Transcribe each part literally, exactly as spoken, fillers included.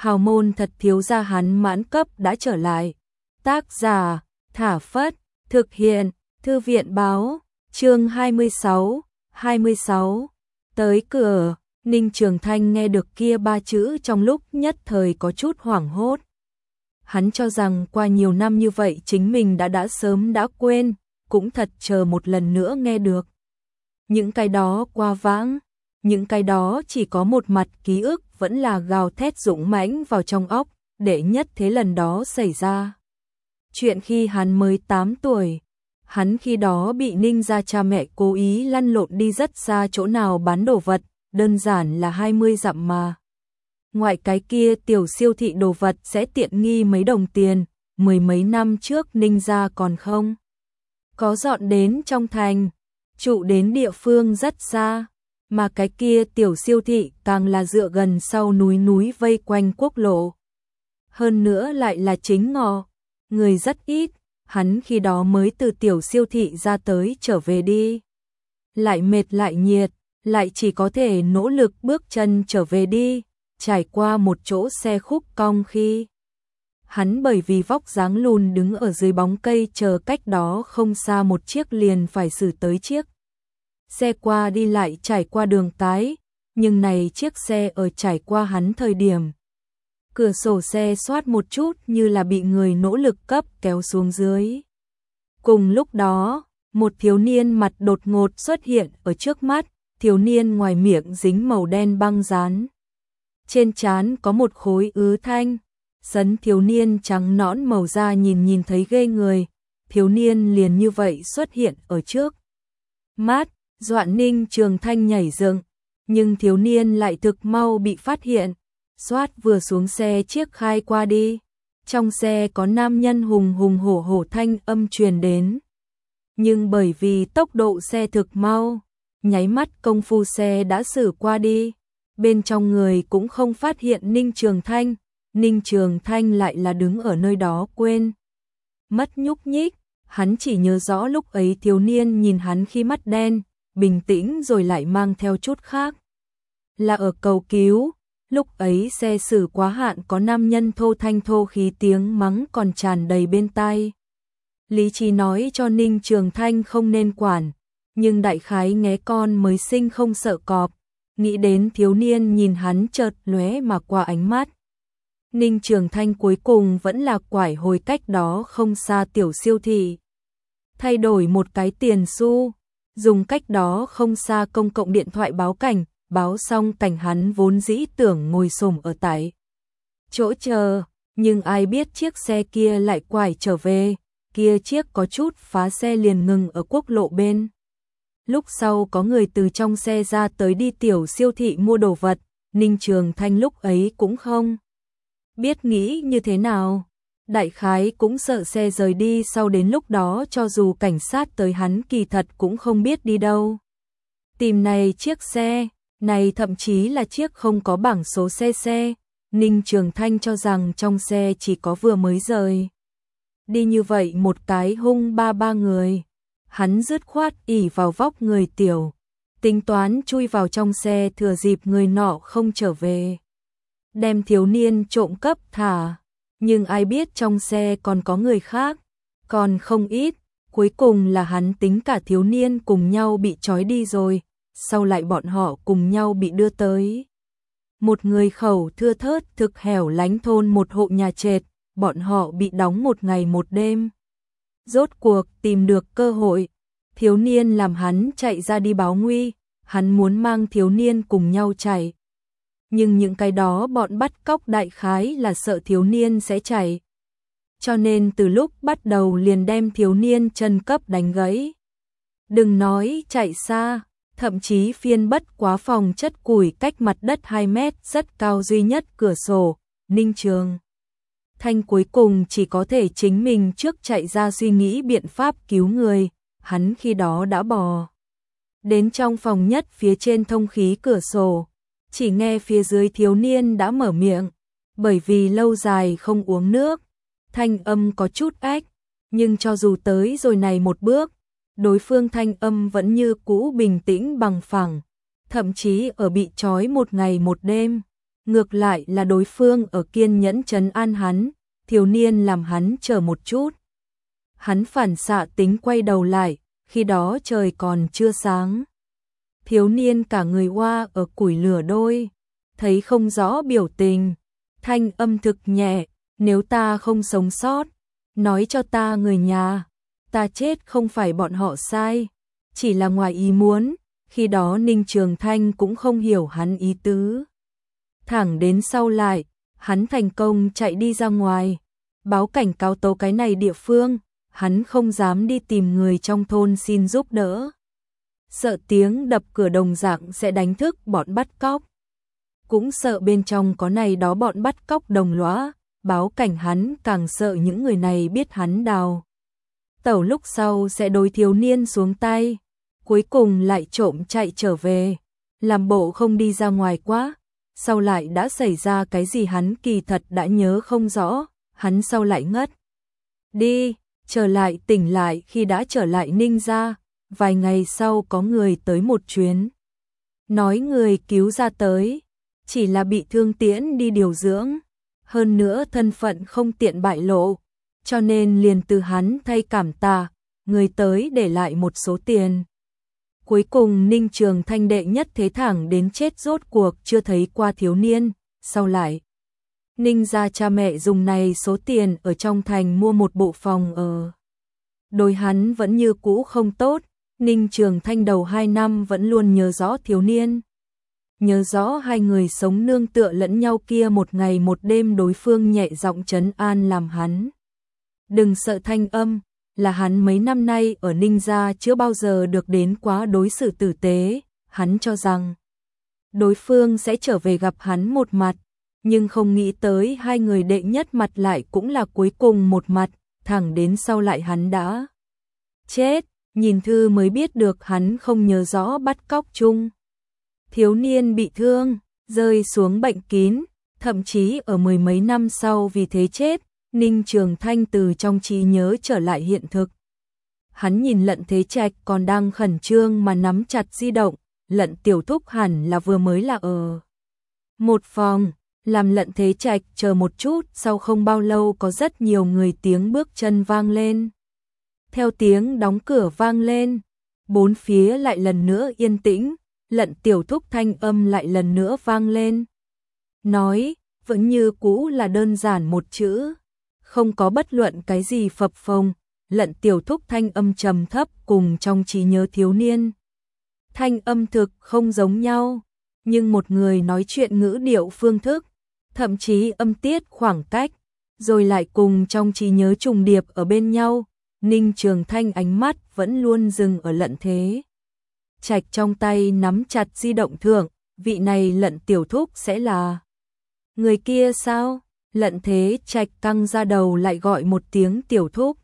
hào môn thật thiếu gia hắn mãn cấp đã trở lại. Tác giả, Thả Phất, thực hiện, Thư viện báo, chương hai mươi sáu, hai mươi sáu. Tới cửa, Ninh Trường Thanh nghe được kia ba chữ trong lúc nhất thời có chút hoảng hốt. Hắn cho rằng qua nhiều năm như vậy chính mình đã đã sớm đã quên, cũng thật chờ một lần nữa nghe được. Những cái đó qua vãng, những cái đó chỉ có một mặt ký ức vẫn là gào thét dũng mãnh vào trong óc, để nhất thế lần đó xảy ra. Chuyện khi hắn mới tám tuổi, hắn khi đó bị Ninh gia cha mẹ cố ý lăn lộn đi rất xa chỗ nào bán đồ vật, đơn giản là hai mươi dặm mà. Ngoại cái kia tiểu siêu thị đồ vật sẽ tiện nghi mấy đồng tiền, mười mấy năm trước Ninh gia còn không có dọn đến trong thành, trụ đến địa phương rất xa, mà cái kia tiểu siêu thị càng là dựa gần sau núi núi vây quanh quốc lộ. Hơn nữa lại là chính ngọ, người rất ít, hắn khi đó mới từ tiểu siêu thị ra tới trở về đi. Lại mệt lại nhiệt, lại chỉ có thể nỗ lực bước chân trở về đi, trải qua một chỗ xe khúc cong khi. Hắn bởi vì vóc dáng lùn đứng ở dưới bóng cây chờ cách đó không xa một chiếc liền phải xử tới chiếc. Xe qua đi lại trải qua đường cái, nhưng này chiếc xe ở trải qua hắn thời điểm. Cửa sổ xe xoát một chút như là bị người nỗ lực cấp kéo xuống dưới. Cùng lúc đó, một thiếu niên mặt đột ngột xuất hiện ở trước mắt, thiếu niên ngoài miệng dính màu đen băng dán. Trên trán có một khối ứ thanh, sấn thiếu niên trắng nõn màu da nhìn nhìn thấy ghê người, thiếu niên liền như vậy xuất hiện ở trước mắt, dọa Ninh Trường Thanh nhảy dựng, nhưng thiếu niên lại thực mau bị phát hiện. Xoát vừa xuống xe chiếc khai qua đi, trong xe có nam nhân hùng hùng hổ hổ thanh âm truyền đến. Nhưng bởi vì tốc độ xe thực mau, nháy mắt công phu xe đã xử qua đi, bên trong người cũng không phát hiện Ninh Trường Thanh, Ninh Trường Thanh lại là đứng ở nơi đó quên mất nhúc nhích, hắn chỉ nhớ rõ lúc ấy thiếu niên nhìn hắn khi mắt đen, bình tĩnh rồi lại mang theo chút khác. Là ở cầu cứu. Lúc ấy xe xử quá hạn có nam nhân thô thanh thô khí tiếng mắng còn tràn đầy bên tai. Lý trí nói cho Ninh Trường Thanh không nên quản, nhưng đại khái nghé con mới sinh không sợ cọp, nghĩ đến thiếu niên nhìn hắn chợt lóe mà qua ánh mắt. Ninh Trường Thanh cuối cùng vẫn là quải hồi cách đó không xa tiểu siêu thị. Thay đổi một cái tiền xu, dùng cách đó không xa công cộng điện thoại báo cảnh. Báo xong cảnh hắn vốn dĩ tưởng ngồi xổm ở tại chỗ chờ, nhưng ai biết chiếc xe kia lại quải trở về, kia chiếc có chút phá xe liền ngừng ở quốc lộ bên. Lúc sau có người từ trong xe ra tới đi tiểu siêu thị mua đồ vật, Ninh Trường Thanh lúc ấy cũng không biết nghĩ như thế nào. Đại khái cũng sợ xe rời đi sau đến lúc đó cho dù cảnh sát tới hắn kỳ thật cũng không biết đi đâu. Tìm này chiếc xe. Này thậm chí là chiếc không có bảng số xe xe, Ninh Trường Thanh cho rằng trong xe chỉ có vừa mới rời. Đi như vậy một cái hung ba ba người, hắn dứt khoát ỉ vào vóc người tiểu, tính toán chui vào trong xe thừa dịp người nọ không trở về. Đem thiếu niên trộm cắp thả, nhưng ai biết trong xe còn có người khác, còn không ít, cuối cùng là hắn tính cả thiếu niên cùng nhau bị trói đi rồi. Sau lại bọn họ cùng nhau bị đưa tới một người khẩu thưa thớt thực hẻo lánh thôn một hộ nhà trệt, bọn họ bị đóng một ngày một đêm. Rốt cuộc tìm được cơ hội, thiếu niên làm hắn chạy ra đi báo nguy, hắn muốn mang thiếu niên cùng nhau chạy. Nhưng những cái đó bọn bắt cóc đại khái là sợ thiếu niên sẽ chạy. Cho nên từ lúc bắt đầu liền đem thiếu niên chân cấp đánh gãy. Đừng nói chạy xa. Thậm chí phiên bất quá phòng chất củi cách mặt đất hai mét rất cao duy nhất cửa sổ, Ninh Trường Thanh cuối cùng chỉ có thể chính mình trước chạy ra suy nghĩ biện pháp cứu người, hắn khi đó đã bò đến trong phòng nhất phía trên thông khí cửa sổ, chỉ nghe phía dưới thiếu niên đã mở miệng, bởi vì lâu dài không uống nước, thanh âm có chút ách, nhưng cho dù tới rồi này một bước, đối phương thanh âm vẫn như cũ bình tĩnh bằng phẳng, thậm chí ở bị trói một ngày một đêm, Ngược lại là đối phương ở kiên nhẫn trấn an hắn, thiếu niên làm hắn chờ một chút. Hắn phản xạ tính quay đầu lại, khi đó trời còn chưa sáng. Thiếu niên cả người oa ở củi lửa đôi, thấy không rõ biểu tình, thanh âm thực nhẹ, nếu ta không sống sót, nói cho ta người nhà, ta chết không phải bọn họ sai, chỉ là ngoài ý muốn, khi đó Ninh Trường Thanh cũng không hiểu hắn ý tứ. Thẳng đến sau lại, hắn thành công chạy đi ra ngoài, báo cảnh cáo tố cái này địa phương, hắn không dám đi tìm người trong thôn xin giúp đỡ. Sợ tiếng đập cửa đồng dạng sẽ đánh thức bọn bắt cóc. Cũng sợ bên trong có này đó bọn bắt cóc đồng lõa, báo cảnh hắn càng sợ những người này biết hắn đào tẩu lúc sau sẽ đối thiếu niên xuống tay, cuối cùng lại trộm chạy trở về, làm bộ không đi ra ngoài quá, sau lại đã xảy ra cái gì hắn kỳ thật đã nhớ không rõ, hắn sau lại ngất đi, trở lại tỉnh lại khi đã trở lại Ninh gia, vài ngày sau có người tới một chuyến. Nói người cứu ra tới, chỉ là bị thương tiễn đi điều dưỡng, hơn nữa thân phận không tiện bại lộ, cho nên liền từ hắn thay cảm tạ, người tới để lại một số tiền. Cuối cùng Ninh Trường Thanh đệ nhất thế thẳng đến chết rốt cuộc chưa thấy qua thiếu niên, sau lại Ninh gia cha mẹ dùng này số tiền ở trong thành mua một bộ phòng ở. Đối hắn vẫn như cũ không tốt, Ninh Trường Thanh đầu hai năm vẫn luôn nhớ rõ thiếu niên. Nhớ rõ hai người sống nương tựa lẫn nhau kia một ngày một đêm đối phương nhẹ giọng trấn an làm hắn. Đừng sợ thanh âm, là hắn mấy năm nay ở Ninh gia chưa bao giờ được đến quá đối xử tử tế, hắn cho rằng đối phương sẽ trở về gặp hắn một mặt, nhưng không nghĩ tới hai người đệ nhất mặt lại cũng là cuối cùng một mặt, thẳng đến sau lại hắn đã chết, nhìn thư mới biết được hắn không nhớ rõ bắt cóc chung. Thiếu niên bị thương, rơi xuống bệnh kín, thậm chí ở mười mấy năm sau vì thế chết, Ninh Trường Thanh từ trong trí nhớ trở lại hiện thực. Hắn nhìn Lận Thế Trạch còn đang khẩn trương mà nắm chặt di động, Lận Tiểu Thúc hẳn là vừa mới là ở một phòng, làm Lận Thế Trạch chờ một chút, sau không bao lâu có rất nhiều người tiếng bước chân vang lên. Theo tiếng đóng cửa vang lên, bốn phía lại lần nữa yên tĩnh, Lận Tiểu Thúc thanh âm lại lần nữa vang lên. Nói, vẫn như cũ là đơn giản một chữ, không có bất luận cái gì phập phồng, Lận Tiểu Thúc thanh âm trầm thấp cùng trong trí nhớ thiếu niên. Thanh âm thực không giống nhau, nhưng một người nói chuyện ngữ điệu phương thức, thậm chí âm tiết khoảng cách, rồi lại cùng trong trí nhớ trùng điệp ở bên nhau. Ninh Trường Thanh ánh mắt vẫn luôn dừng ở Lận Thế Trạch trong tay nắm chặt di động thượng, vị này Lận Tiểu Thúc sẽ là người kia sao? Lận Thế Trạch căng ra đầu lại gọi một tiếng Tiểu Thúc.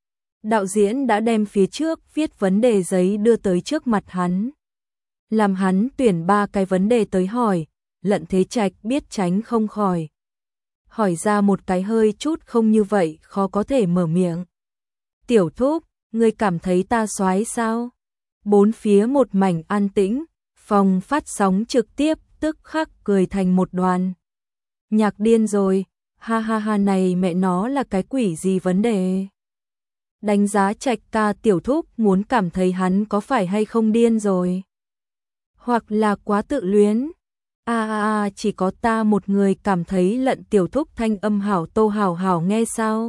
Đạo diễn đã đem phía trước viết vấn đề giấy đưa tới trước mặt hắn. Làm hắn tuyển ba cái vấn đề tới hỏi, Lận Thế Trạch biết tránh không khỏi. Hỏi ra một cái hơi chút không như vậy, khó có thể mở miệng. Tiểu Thúc, ngươi cảm thấy ta soái sao? Bốn phía một mảnh an tĩnh, phòng phát sóng trực tiếp tức khắc cười thành một đoàn. Nhạc điên rồi, ha ha ha, này mẹ nó là cái quỷ gì vấn đề? Đánh giá Trạch ca Tiểu Thúc muốn cảm thấy hắn có phải hay không điên rồi? Hoặc là quá tự luyến? A a a, chỉ có ta một người cảm thấy Lận Tiểu Thúc thanh âm hảo tô hảo hảo nghe sao?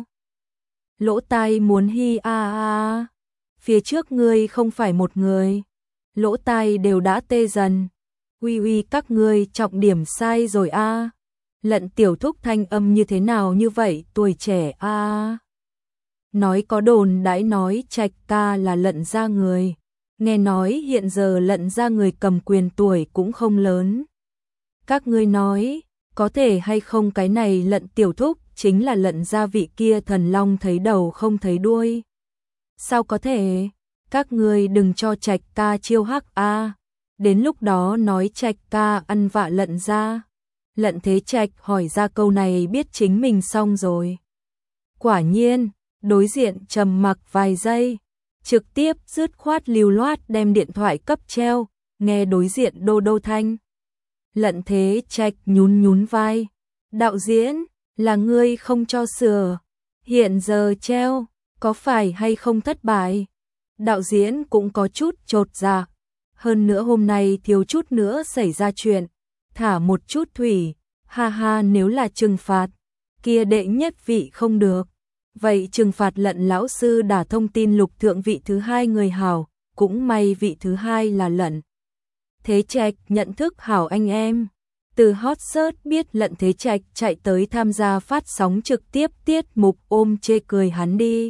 Lỗ tai muốn hi a a a. Phía trước ngươi không phải một người. Lỗ tai đều đã tê dần. Uy uy, các ngươi trọng điểm sai rồi a. Lận Tiểu Thúc thanh âm như thế nào như vậy, tuổi trẻ a. Nói có đồn đãi nói Trạch ca là Lận gia người. Nghe nói hiện giờ Lận gia người cầm quyền tuổi cũng không lớn. Các ngươi nói, có thể hay không cái này Lận Tiểu Thúc chính là Lận gia vị kia thần long thấy đầu không thấy đuôi? Sao có thể? Các ngươi đừng cho Trạch ca chiêu hắc a. Đến lúc đó nói Trạch ca ăn vạ Lận gia. Lận Thế Trạch hỏi ra câu này biết chính mình xong rồi. Quả nhiên, đối diện trầm mặc vài giây, trực tiếp dứt khoát lưu loát đem điện thoại cấp treo, nghe đối diện đô đô thanh. Lận Thế Trạch nhún nhún vai. Đạo diễn, là ngươi không cho sửa. Hiện giờ treo, có phải hay không thất bại? Đạo diễn cũng có chút chột dạ. Hơn nữa hôm nay thiếu chút nữa xảy ra chuyện. Thả một chút thủy, ha ha, nếu là trừng phạt, kia đệ nhất vị không được. Vậy trừng phạt Lận lão sư đã thông tin Lục thượng vị thứ hai người hảo, cũng may vị thứ hai là Lận Thế Trạch nhận thức hảo anh em. Từ hot search biết Lận Thế Trạch chạy tới tham gia phát sóng trực tiếp tiết mục ôm chê cười hắn đi.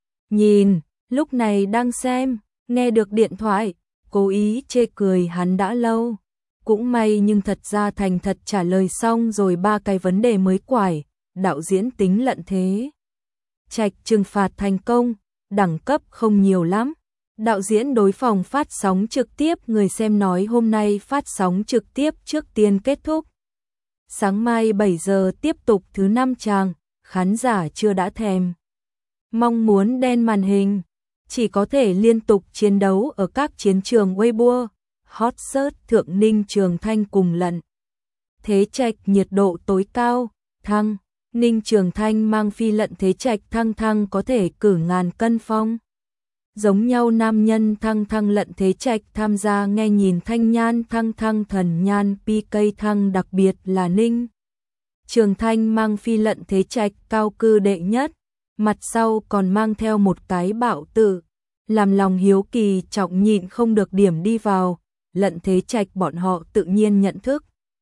Nhìn, lúc này đang xem, nghe được điện thoại, cố ý chê cười hắn đã lâu. Cũng may nhưng thật ra thành thật trả lời xong rồi ba cái vấn đề mới quải, đạo diễn tính Lận Thế Trạch trừng phạt thành công, đẳng cấp không nhiều lắm. Đạo diễn đối phòng phát sóng trực tiếp người xem nói hôm nay phát sóng trực tiếp trước tiên kết thúc. Sáng mai bảy giờ tiếp tục thứ năm tràng, khán giả chưa đã thèm. Mong muốn đen màn hình, chỉ có thể liên tục chiến đấu ở các chiến trường Weibo, hot search thượng Ninh Trường Thanh cùng Lận Thế Trạch nhiệt độ tối cao, thăng. Ninh Trường Thanh mang phi Lận Thế Trạch thăng thăng có thể cử ngàn cân phong. Giống nhau nam nhân thăng thăng Lận Thế Trạch tham gia nghe nhìn thanh nhan thăng thăng thần nhan pê ca thăng, đặc biệt là Ninh Trường Thanh mang phi Lận Thế Trạch cao cư đệ nhất, mặt sau còn mang theo một cái bạo tử, làm lòng hiếu kỳ trọng nhịn không được điểm đi vào. Lận Thế Trạch bọn họ tự nhiên nhận thức.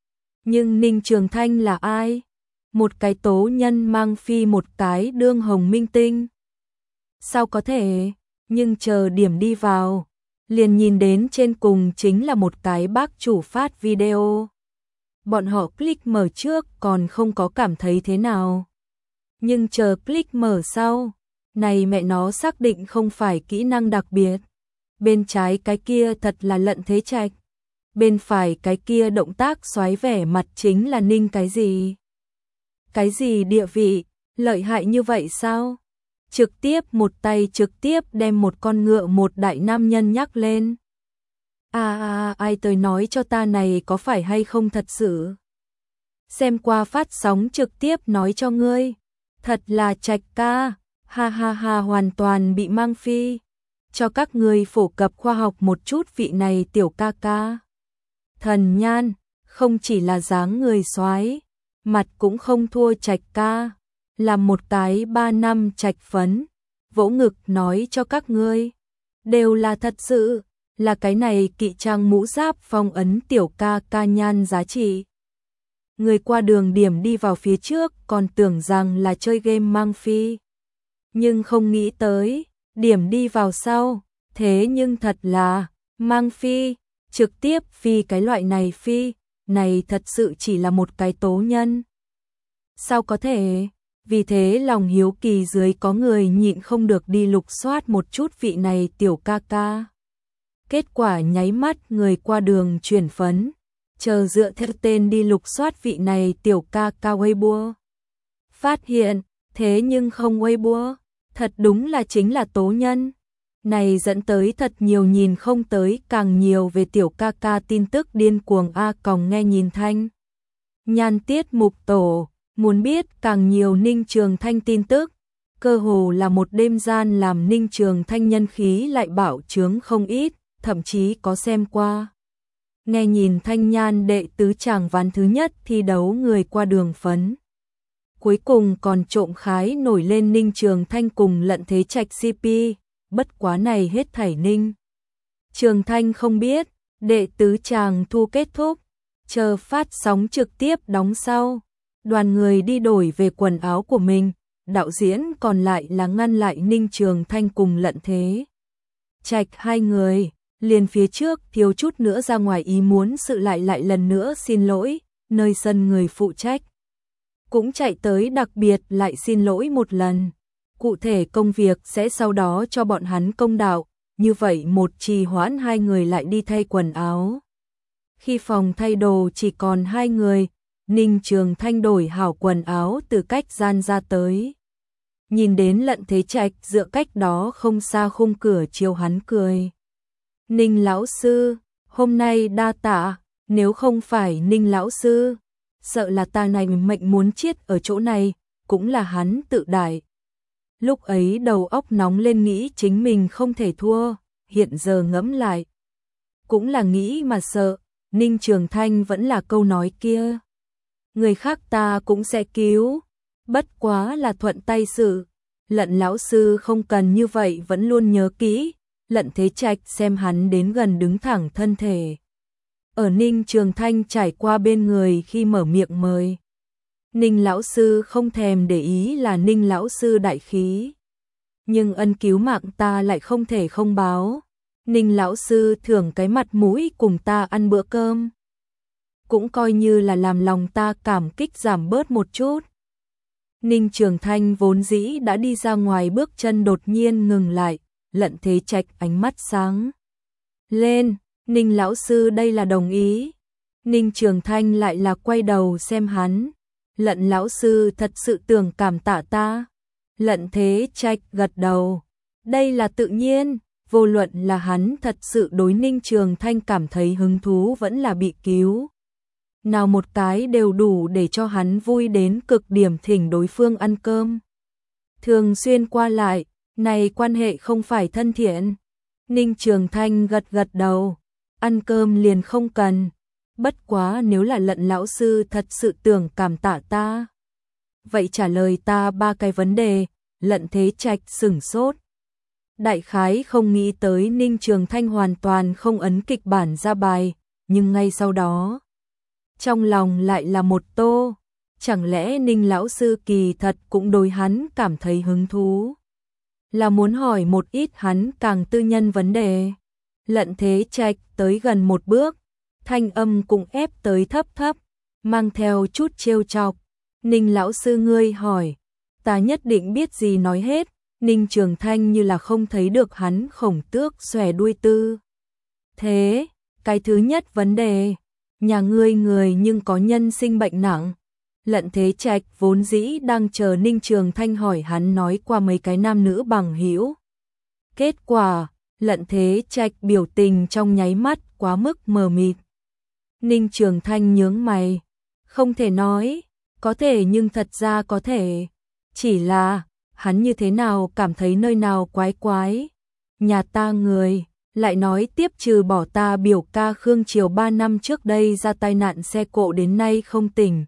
Nhưng Ninh Trường Thanh là ai? Một cái tố nhân mang phi một cái đương hồng minh tinh. Sao có thể? Nhưng chờ điểm đi vào, liền nhìn đến trên cùng chính là một cái bác chủ phát video. Bọn họ click mở trước còn không có cảm thấy thế nào. Nhưng chờ click mở sau, này mẹ nó xác định không phải kỹ năng đặc biệt. Bên trái cái kia thật là Lận Thế Trạch. Bên phải cái kia động tác xoáy vẻ mặt chính là Ninh cái gì? Cái gì địa vị, lợi hại như vậy sao? Trực tiếp một tay trực tiếp đem một con ngựa một đại nam nhân nhắc lên. À, à ai tới nói cho ta này có phải hay không thật sự? Xem qua phát sóng trực tiếp nói cho ngươi. Thật là Trạch ca, ha ha ha, hoàn toàn bị mang phi. Cho các ngươi phổ cập khoa học một chút vị này tiểu ca ca. Thần nhan, không chỉ là dáng người soái, mặt cũng không thua Trạch ca, làm một cái ba năm Trạch phấn, vỗ ngực nói cho các ngươi, đều là thật sự, là cái này kỵ trang mũ giáp phong ấn tiểu ca ca nhan giá trị. Người qua đường điểm đi vào phía trước còn tưởng rằng là chơi game mang phi, nhưng không nghĩ tới, điểm đi vào sau, thế nhưng thật là mang phi, trực tiếp phi cái loại này phi, này thật sự chỉ là một cái tố nhân. Sao có thể? Vì thế lòng hiếu kỳ dưới có người nhịn không được đi lục soát một chút vị này tiểu ca ca. Kết quả nháy mắt người qua đường chuyển phấn, chờ dựa theo tên đi lục soát vị này tiểu ca ca Weibo. Phát hiện, thế nhưng không Weibo, thật đúng là chính là tố nhân. Này dẫn tới thật nhiều nhìn không tới càng nhiều về tiểu ca ca tin tức điên cuồng a còng nghe nhìn thanh. Nhan tiết mục tổ, muốn biết càng nhiều Ninh Trường Thanh tin tức, cơ hồ là một đêm gian làm Ninh Trường Thanh nhân khí lại bảo chướng không ít, thậm chí có xem qua. Nghe nhìn thanh nhan đệ tứ tràng ván thứ nhất thi đấu người qua đường phấn. Cuối cùng còn trộm khái nổi lên Ninh Trường Thanh cùng Lận Thế Trạch xê pê, bất quá này hết thảy Ninh Trường Thanh không biết, đệ tứ tràng thu kết thúc, chờ phát sóng trực tiếp đóng sau, đoàn người đi đổi về quần áo của mình, đạo diễn còn lại là ngăn lại Ninh Trường Thanh cùng Lận Thế Trạch hai người, liền phía trước thiếu chút nữa ra ngoài ý muốn sự lại lại lần nữa xin lỗi, nơi sân người phụ trách cũng chạy tới đặc biệt lại xin lỗi một lần. Cụ thể công việc sẽ sau đó cho bọn hắn công đạo, như vậy một trì hoãn hai người lại đi thay quần áo. Khi phòng thay đồ chỉ còn hai người, Ninh Trường Thanh đổi hảo quần áo từ cách gian ra tới. Nhìn đến Lận Thế Trạch dựa cách đó không xa khung cửa chiều hắn cười. Ninh lão sư, hôm nay đa tạ, Nếu không phải Ninh lão sư, sợ là ta này mệnh muốn chết ở chỗ này, cũng là hắn tự đại. Lúc ấy đầu óc nóng lên nghĩ chính mình không thể thua, hiện giờ ngẫm lại. Cũng là nghĩ mà sợ, Ninh Trường Thanh vẫn là câu nói kia. Người khác ta cũng sẽ cứu, bất quá là thuận tay sự. Lận lão sư không cần như vậy vẫn luôn nhớ kỹ, Lận Thế Trạch xem hắn đến gần đứng thẳng thân thể. Ở Ninh Trường Thanh trải qua bên người khi mở miệng mời. Ninh lão sư không thèm để ý là Ninh lão sư đại khí. Nhưng ân cứu mạng ta lại không thể không báo. Ninh lão sư thưởng cái mặt mũi cùng ta ăn bữa cơm. Cũng coi như là làm lòng ta cảm kích giảm bớt một chút. Ninh Trường Thanh vốn dĩ đã đi ra ngoài bước chân đột nhiên ngừng lại, Lận Thế Trạch ánh mắt sáng lên, Ninh lão sư đây là đồng ý. Ninh Trường Thanh lại là quay đầu xem hắn, Lận lão sư thật sự tưởng cảm tạ ta. Lận Thế Trạch gật đầu, đây là tự nhiên, vô luận là hắn thật sự đối Ninh Trường Thanh cảm thấy hứng thú vẫn là bị cứu. Nào một cái đều đủ để cho hắn vui đến cực điểm thỉnh đối phương ăn cơm. Thường xuyên qua lại, này quan hệ không phải thân thiện. Ninh Trường Thanh gật gật đầu, ăn cơm liền không cần. Bất quá nếu là Lận lão sư thật sự tưởng cảm tạ ta. Vậy trả lời ta ba cái vấn đề, Lận Thế Trạch sửng sốt. Đại khái không nghĩ tới Ninh Trường Thanh hoàn toàn không ấn kịch bản ra bài, nhưng ngay sau đó, trong lòng lại là một tô, chẳng lẽ Ninh lão sư kỳ thật cũng đối hắn cảm thấy hứng thú, là muốn hỏi một ít hắn càng tư nhân vấn đề. Lận Thế Trạch tới gần một bước, thanh âm cũng ép tới thấp thấp, mang theo chút trêu chọc. Ninh lão sư ngươi hỏi, ta nhất định biết gì nói hết. Ninh Trường Thanh như là không thấy được hắn khổng tước xòe đuôi tư. Thế, cái thứ nhất vấn đề, nhà ngươi người nhưng có nhân sinh bệnh nặng. Lận Thế Trạch vốn dĩ đang chờ Ninh Trường Thanh hỏi hắn nói qua mấy cái nam nữ bằng hữu. Kết quả, Lận Thế Trạch biểu tình trong nháy mắt quá mức mờ mịt. Ninh Trường Thanh nhướng mày, không thể nói, có thể nhưng thật ra có thể, chỉ là hắn như thế nào cảm thấy nơi nào quái quái. Nhà ta người, lại nói tiếp trừ bỏ ta biểu ca Khương Triều ba năm trước đây ra tai nạn xe cộ đến nay không tỉnh.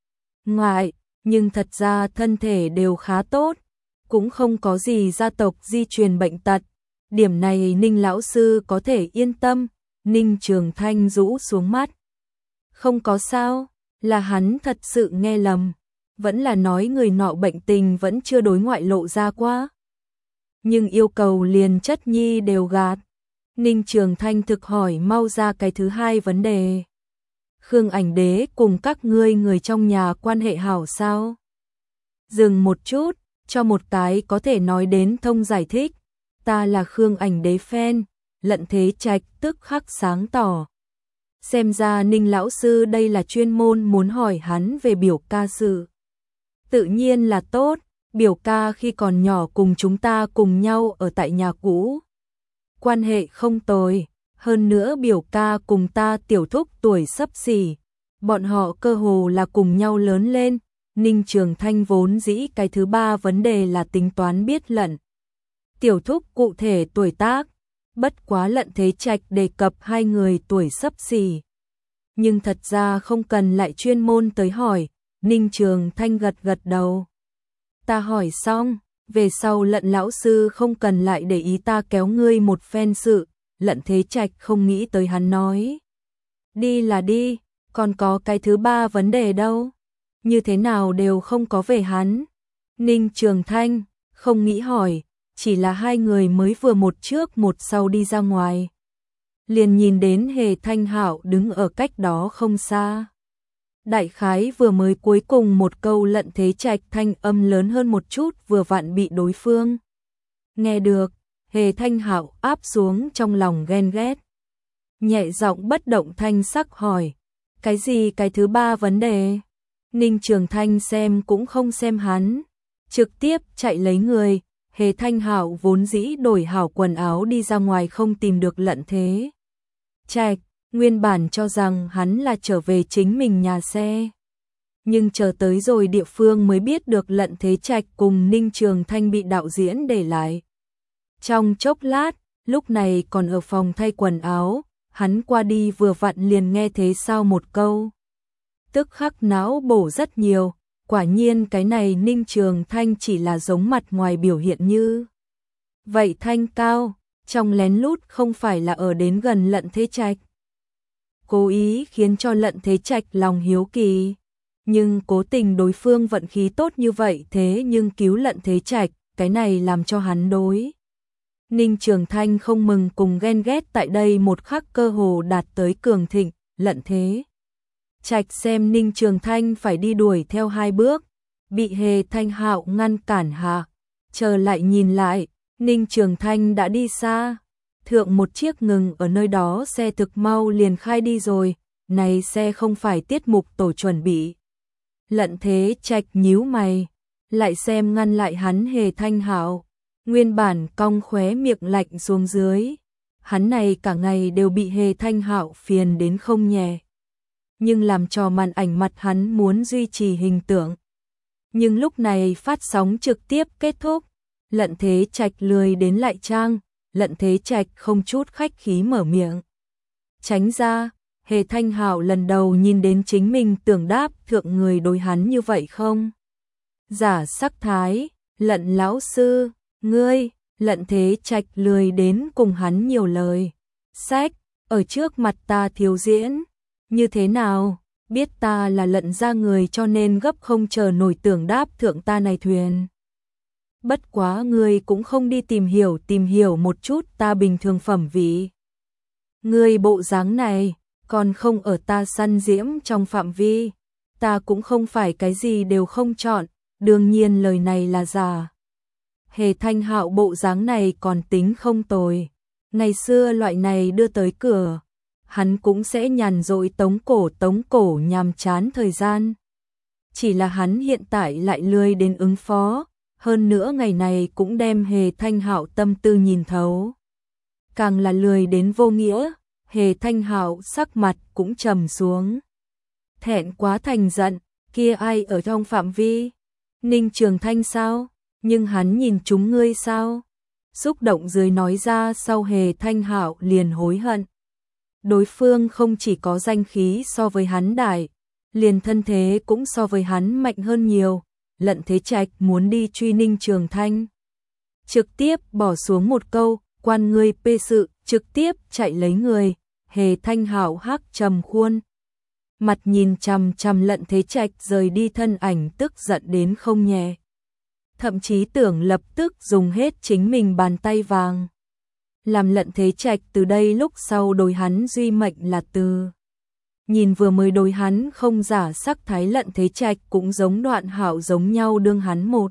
Ngoại, nhưng thật ra thân thể đều khá tốt, cũng không có gì gia tộc di truyền bệnh tật. Điểm này Ninh lão sư có thể yên tâm. Ninh Trường Thanh rũ xuống mắt. Không có sao, là hắn thật sự nghe lầm. Vẫn là nói người nọ bệnh tình vẫn chưa đối ngoại lộ ra quá. Nhưng yêu cầu liền chất nhi đều gạt. Ninh Trường Thanh thực hỏi mau ra cái thứ hai vấn đề. Khương Ảnh Đế cùng các ngươi người trong nhà quan hệ hảo sao? Dừng một chút, cho một cái có thể nói đến thông giải thích. Ta là Khương Ảnh Đế fan. Lận Thế Trạch tức khắc sáng tỏ. Xem ra Ninh lão sư đây là chuyên môn muốn hỏi hắn về biểu ca sự. Tự nhiên là tốt, biểu ca khi còn nhỏ cùng chúng ta cùng nhau ở tại nhà cũ. Quan hệ không tồi, hơn nữa biểu ca cùng ta tiểu thúc tuổi xấp xỉ. Bọn họ cơ hồ là cùng nhau lớn lên. Ninh Trường Thanh vốn dĩ cái thứ ba vấn đề là tính toán biết Lận tiểu thúc cụ thể tuổi tác. Bất quá Lận Thế Trạch đề cập hai người tuổi xấp xỉ. Nhưng thật ra không cần lại chuyên môn tới hỏi. Ninh Trường Thanh gật gật đầu. Ta hỏi xong, về sau Lận lão sư không cần lại để ý ta kéo ngươi một phen sự. Lận Thế Trạch không nghĩ tới hắn nói. Đi là đi, còn có cái thứ ba vấn đề đâu. Như thế nào đều không có về hắn. Ninh Trường Thanh, không nghĩ hỏi, chỉ là hai người mới vừa một trước một sau đi ra ngoài. Liền nhìn đến Hề Thanh Hạo đứng ở cách đó không xa. Đại khái vừa mới cuối cùng một câu Lận Thế Trạch thanh âm lớn hơn một chút vừa vặn bị đối phương nghe được. Hề Thanh Hạo áp xuống trong lòng ghen ghét. Nhẹ giọng bất động thanh sắc hỏi. Cái gì cái thứ ba vấn đề? Ninh Trường Thanh xem cũng không xem hắn. Trực tiếp chạy lấy người. Hề Thanh Hạo vốn dĩ đổi hảo quần áo đi ra ngoài không tìm được Lận Thế Trạch. Nguyên bản cho rằng hắn là trở về chính mình nhà xe. Nhưng chờ tới rồi địa phương mới biết được Lận Thế Trạch cùng Ninh Trường Thanh bị đạo diễn để lại. Trong chốc lát, lúc này còn ở phòng thay quần áo, hắn qua đi vừa vặn liền nghe thế sao một câu. Tức khắc não bổ rất nhiều, quả nhiên cái này Ninh Trường Thanh chỉ là giống mặt ngoài biểu hiện như. Vậy thanh cao, trong lén lút không phải là ở đến gần Lận Thế Trạch. Cố ý khiến cho Lận Thế Trạch lòng hiếu kỳ. Nhưng cố tình đối phương vận khí tốt như vậy thế nhưng cứu Lận Thế Trạch, cái này làm cho hắn đối. Ninh Trường Thanh không mừng cùng ghen ghét tại đây một khắc cơ hồ đạt tới cường thịnh, Lận Thế Trạch xem Ninh Trường Thanh phải đi đuổi theo hai bước, bị Hề Thanh Hạo ngăn cản hạ, chờ lại nhìn lại, Ninh Trường Thanh đã đi xa, thượng một chiếc ngừng ở nơi đó xe thực mau liền khai đi rồi, này xe không phải tiết mục tổ chuẩn bị. Lận Thế Trạch nhíu mày, lại xem ngăn lại hắn Hề Thanh Hạo, nguyên bản cong khóe miệng lạnh xuống dưới, hắn này cả ngày đều bị Hề Thanh Hạo phiền đến không nhẹ. Nhưng làm cho màn ảnh mặt hắn muốn duy trì hình tượng. Nhưng lúc này phát sóng trực tiếp kết thúc, Lận Thế Trạch lười đến lại trang, Lận Thế Trạch không chút khách khí mở miệng. Tránh ra, Hề Thanh Hạo lần đầu nhìn đến chính mình tưởng đáp thượng người đối hắn như vậy không? Giả sắc thái, Lận lão sư, ngươi, Lận Thế Trạch lười đến cùng hắn nhiều lời. Sách, ở trước mặt ta thiếu diễn. Như thế nào, biết ta là Lận gia người cho nên gấp không chờ nổi tưởng đáp thượng ta này thuyền. Bất quá ngươi cũng không đi tìm hiểu tìm hiểu một chút ta bình thường phẩm vị. Ngươi bộ dáng này, còn không ở ta săn diễm trong phạm vi, ta cũng không phải cái gì đều không chọn, đương nhiên lời này là giả. Hề Thanh Hạo bộ dáng này còn tính không tồi, ngày xưa loại này đưa tới cửa. Hắn cũng sẽ nhàn rỗi tống cổ tống cổ nhàm chán thời gian. Chỉ là hắn hiện tại lại lười đến ứng phó, hơn nữa ngày này cũng đem Hề Thanh Hạo tâm tư nhìn thấu. Càng là lười đến vô nghĩa, Hề Thanh Hạo sắc mặt cũng trầm xuống. Thẹn quá thành giận, kia ai ở trong phạm vi? Ninh Trường Thanh sao? Nhưng hắn nhìn chúng ngươi sao? Xúc động dưới nói ra sau Hề Thanh Hạo liền hối hận. Đối phương không chỉ có danh khí so với hắn đại, liền thân thế cũng so với hắn mạnh hơn nhiều. Lận Thế Trạch muốn đi truy Ninh Trường Thanh. Trực tiếp bỏ xuống một câu, quan ngươi pê sự, trực tiếp chạy lấy người. Hề Thanh Hạo hắc trầm khuôn. Mặt nhìn chằm chằm Lận Thế Trạch rời đi thân ảnh tức giận đến không nhẹ. Thậm chí tưởng lập tức dùng hết chính mình bàn tay vàng. Làm Lận Thế Trạch từ đây lúc sau đối hắn duy mệnh là từ. Nhìn vừa mới đối hắn không giả sắc thái Lận Thế Trạch cũng giống Đoạn Hạo giống nhau đương hắn một.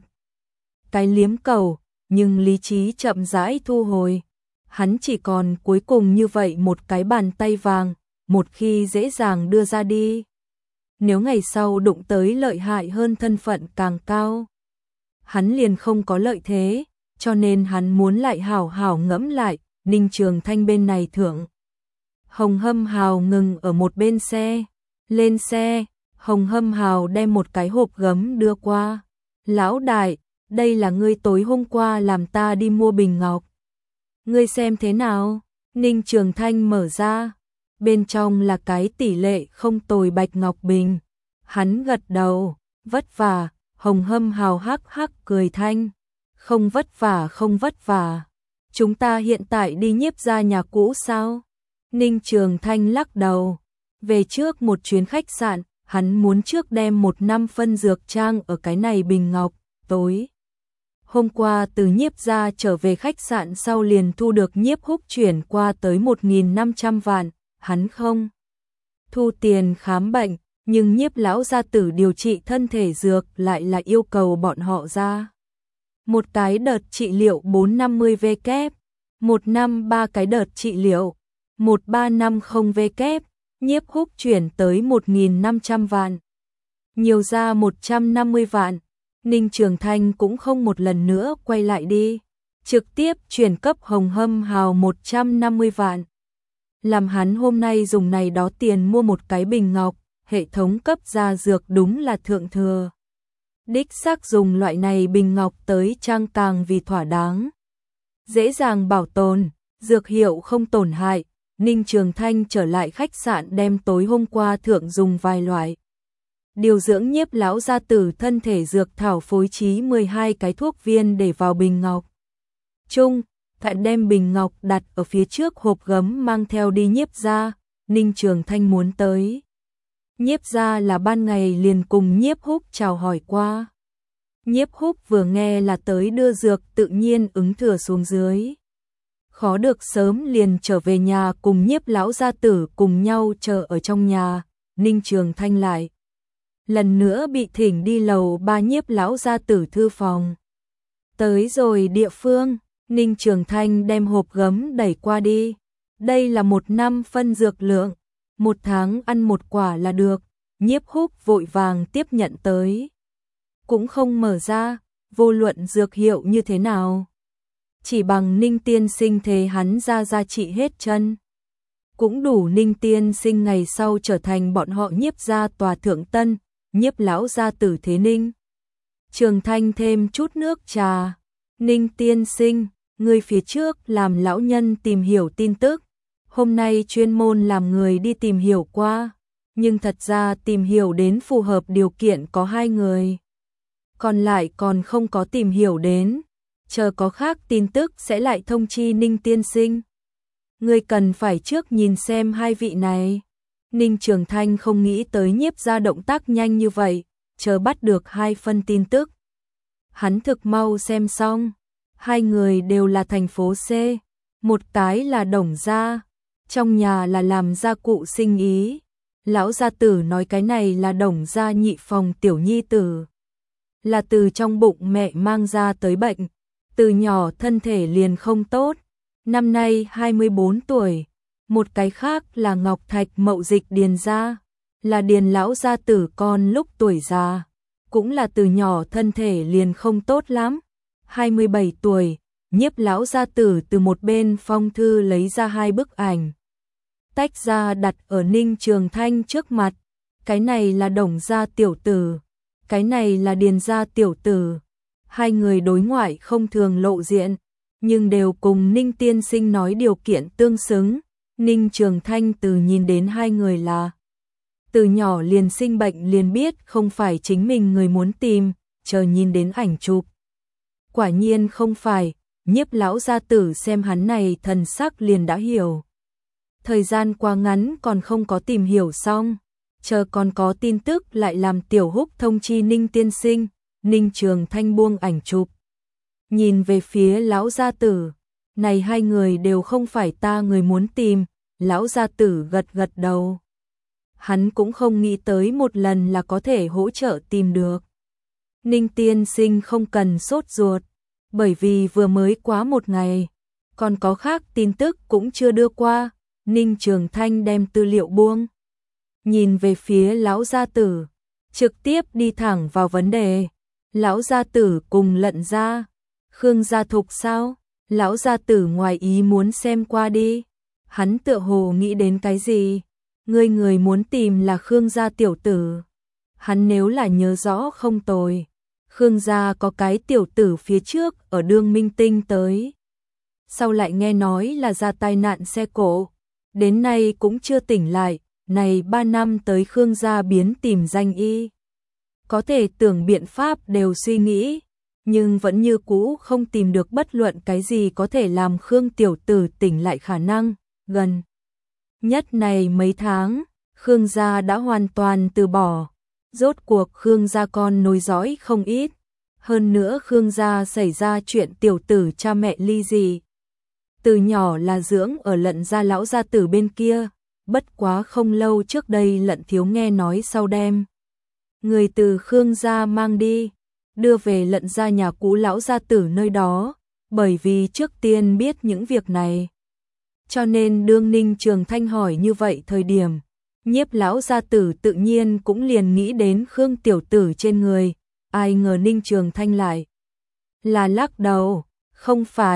Cái liếm cầu, nhưng lý trí chậm rãi thu hồi. Hắn chỉ còn cuối cùng như vậy một cái bàn tay vàng, một khi dễ dàng đưa ra đi. Nếu ngày sau đụng tới lợi hại hơn thân phận càng cao, hắn liền không có lợi thế, cho nên hắn muốn lại hảo hảo ngẫm lại. Ninh Trường Thanh bên này thượng. Hồng Hâm Hào ngừng ở một bên xe. Lên xe, Hồng Hâm Hào đem một cái hộp gấm đưa qua. Lão đại, đây là ngươi tối hôm qua làm ta đi mua bình ngọc. Ngươi xem thế nào? Ninh Trường Thanh mở ra. Bên trong là cái tỷ lệ không tồi bạch ngọc bình. Hắn gật đầu, vất vả. Hồng Hâm Hào hắc hắc cười thanh. Không vất vả không vất vả. Chúng ta hiện tại đi Nhiếp gia nhà cũ sao? Ninh Trường Thanh lắc đầu. Về trước một chuyến khách sạn, hắn muốn trước đem một năm phân dược trang ở cái này bình ngọc. Tối hôm qua từ Nhiếp gia trở về khách sạn sau liền thu được Nhiếp Húc chuyển qua tới một nghìn năm trăm vạn. Hắn không thu tiền khám bệnh, nhưng Nhiếp lão gia tử điều trị thân thể dược lại là yêu cầu bọn họ ra. Một cái đợt trị liệu bốn trăm năm mươi vê kép, một năm ba cái đợt trị liệu, một ba năm không vê kép, Nhiếp Húc chuyển tới một nghìn năm trăm vạn. Nhiều ra một trăm năm mươi vạn, Ninh Trường Thanh cũng không một lần nữa quay lại đi, trực tiếp chuyển cấp Hồng Hâm Hào một trăm năm mươi vạn. làm hắn hôm nay dùng này đó tiền mua một cái bình ngọc, hệ thống cấp ra dược đúng là thượng thừa. Đích xác dùng loại này bình ngọc tới trang càng vì thỏa đáng. Dễ dàng bảo tồn, dược hiệu không tổn hại, Ninh Trường Thanh trở lại khách sạn đem tối hôm qua thượng dùng vài loại điều dưỡng Nhiếp lão gia tử thân thể dược thảo phối trí mười hai cái thuốc viên để vào bình ngọc. Chung, Thạn đem bình ngọc đặt ở phía trước hộp gấm mang theo đi Nhiếp gia, Ninh Trường Thanh muốn tới. Nhiếp gia là ban ngày liền cùng Nhiếp Húc chào hỏi qua. Nhiếp Húc vừa nghe là tới đưa dược tự nhiên ứng thừa xuống dưới. Khó được sớm liền trở về nhà cùng Nhiếp lão gia tử cùng nhau chờ ở trong nhà, Ninh Trường Thanh lại lần nữa bị thỉnh đi lầu ba Nhiếp lão gia tử thư phòng. Tới rồi địa phương, Ninh Trường Thanh đem hộp gấm đẩy qua đi. Đây là một năm phân dược lượng, một tháng ăn một quả là được. Nhiếp Húc vội vàng tiếp nhận tới. Cũng không mở ra, vô luận dược hiệu như thế nào. Chỉ bằng Ninh tiên sinh thế hắn ra ra trị hết chân. Cũng đủ Ninh tiên sinh ngày sau trở thành bọn họ Nhiếp gia tòa thượng tân, Nhiếp lão gia tử thế Ninh. Trường Thanh thêm chút nước trà. Ninh tiên sinh, người phía trước làm lão nhân tìm hiểu tin tức. Hôm nay chuyên môn làm người đi tìm hiểu qua. Nhưng thật ra tìm hiểu đến phù hợp điều kiện có hai người. Còn lại còn không có tìm hiểu đến. Chờ có khác tin tức sẽ lại thông chi Ninh tiên sinh. Người cần phải trước nhìn xem hai vị này. Ninh Trường Thanh không nghĩ tới Nhiếp gia động tác nhanh như vậy, chờ bắt được hai phân tin tức. Hắn thực mau xem xong, hai người đều là thành phố C, một cái là Đồng gia, trong nhà là làm gia cụ sinh ý. Lão gia tử nói cái này là Đồng gia nhị phòng tiểu nhi tử, là từ trong bụng mẹ mang ra tới bệnh, từ nhỏ thân thể liền không tốt, năm nay hai mươi bốn tuổi. Một cái khác là Ngọc Thạch Mậu Dịch Điền gia, là Điền lão gia tử con lúc tuổi già, cũng là từ nhỏ thân thể liền không tốt lắm. hai mươi bảy tuổi, Nhiếp lão gia tử từ một bên phong thư lấy ra hai bức ảnh, tách ra đặt ở Ninh Trường Thanh trước mặt. Cái này là Đồng gia tiểu tử, cái này là Điền gia tiểu tử. Hai người đối ngoại không thường lộ diện, nhưng đều cùng Ninh tiên sinh nói điều kiện tương xứng. Ninh Trường Thanh từ nhìn đến hai người là từ nhỏ liền sinh bệnh liền biết không phải chính mình người muốn tìm, chờ nhìn đến ảnh chụp. Quả nhiên không phải, Nhiếp lão gia tử xem hắn này thần sắc liền đã hiểu. Thời gian quá ngắn còn không có tìm hiểu xong, chờ còn có tin tức lại làm Tiểu Húc thông chi Ninh tiên sinh. Ninh Trường Thanh buông ảnh chụp, nhìn về phía lão gia tử. Này hai người đều không phải ta người muốn tìm. Lão gia tử gật gật đầu. Hắn cũng không nghĩ tới một lần là có thể hỗ trợ tìm được. Ninh tiên sinh không cần sốt ruột, bởi vì vừa mới quá một ngày, còn có khác tin tức cũng chưa đưa qua. Ninh Trường Thanh đem tư liệu buông, nhìn về phía lão gia tử, trực tiếp đi thẳng vào vấn đề. Lão gia tử cùng Lận gia, Khương gia Thục sao? Lão gia tử ngoài ý muốn xem qua đi. Hắn tựa hồ nghĩ đến cái gì? Người người muốn tìm là Khương gia tiểu tử. Hắn nếu là nhớ rõ không tồi, Khương gia có cái tiểu tử phía trước ở Đương Minh Tinh tới. Sau lại nghe nói là ra tai nạn xe cộ, đến nay cũng chưa tỉnh lại. Này ba năm tới Khương gia biến tìm danh y, có thể tưởng biện pháp đều suy nghĩ, nhưng vẫn như cũ không tìm được bất luận cái gì có thể làm Khương tiểu tử tỉnh lại khả năng. Gần nhất này mấy tháng, Khương gia đã hoàn toàn từ bỏ. Rốt cuộc Khương gia con nối dõi không ít. Hơn nữa Khương gia xảy ra chuyện tiểu tử cha mẹ ly dị. Từ nhỏ là dưỡng ở Lận gia lão gia tử bên kia. Bất quá không lâu trước đây Lận thiếu nghe nói sau đem người từ Khương gia mang đi, đưa về Lận gia nhà cũ lão gia tử nơi đó. Bởi vì trước tiên biết những việc này, cho nên đương Ninh Trường Thanh hỏi như vậy thời điểm, Nhiếp lão gia tử tự nhiên cũng liền nghĩ đến Khương tiểu tử trên người. Ai ngờ Ninh Trường Thanh lại là lắc đầu, không phải,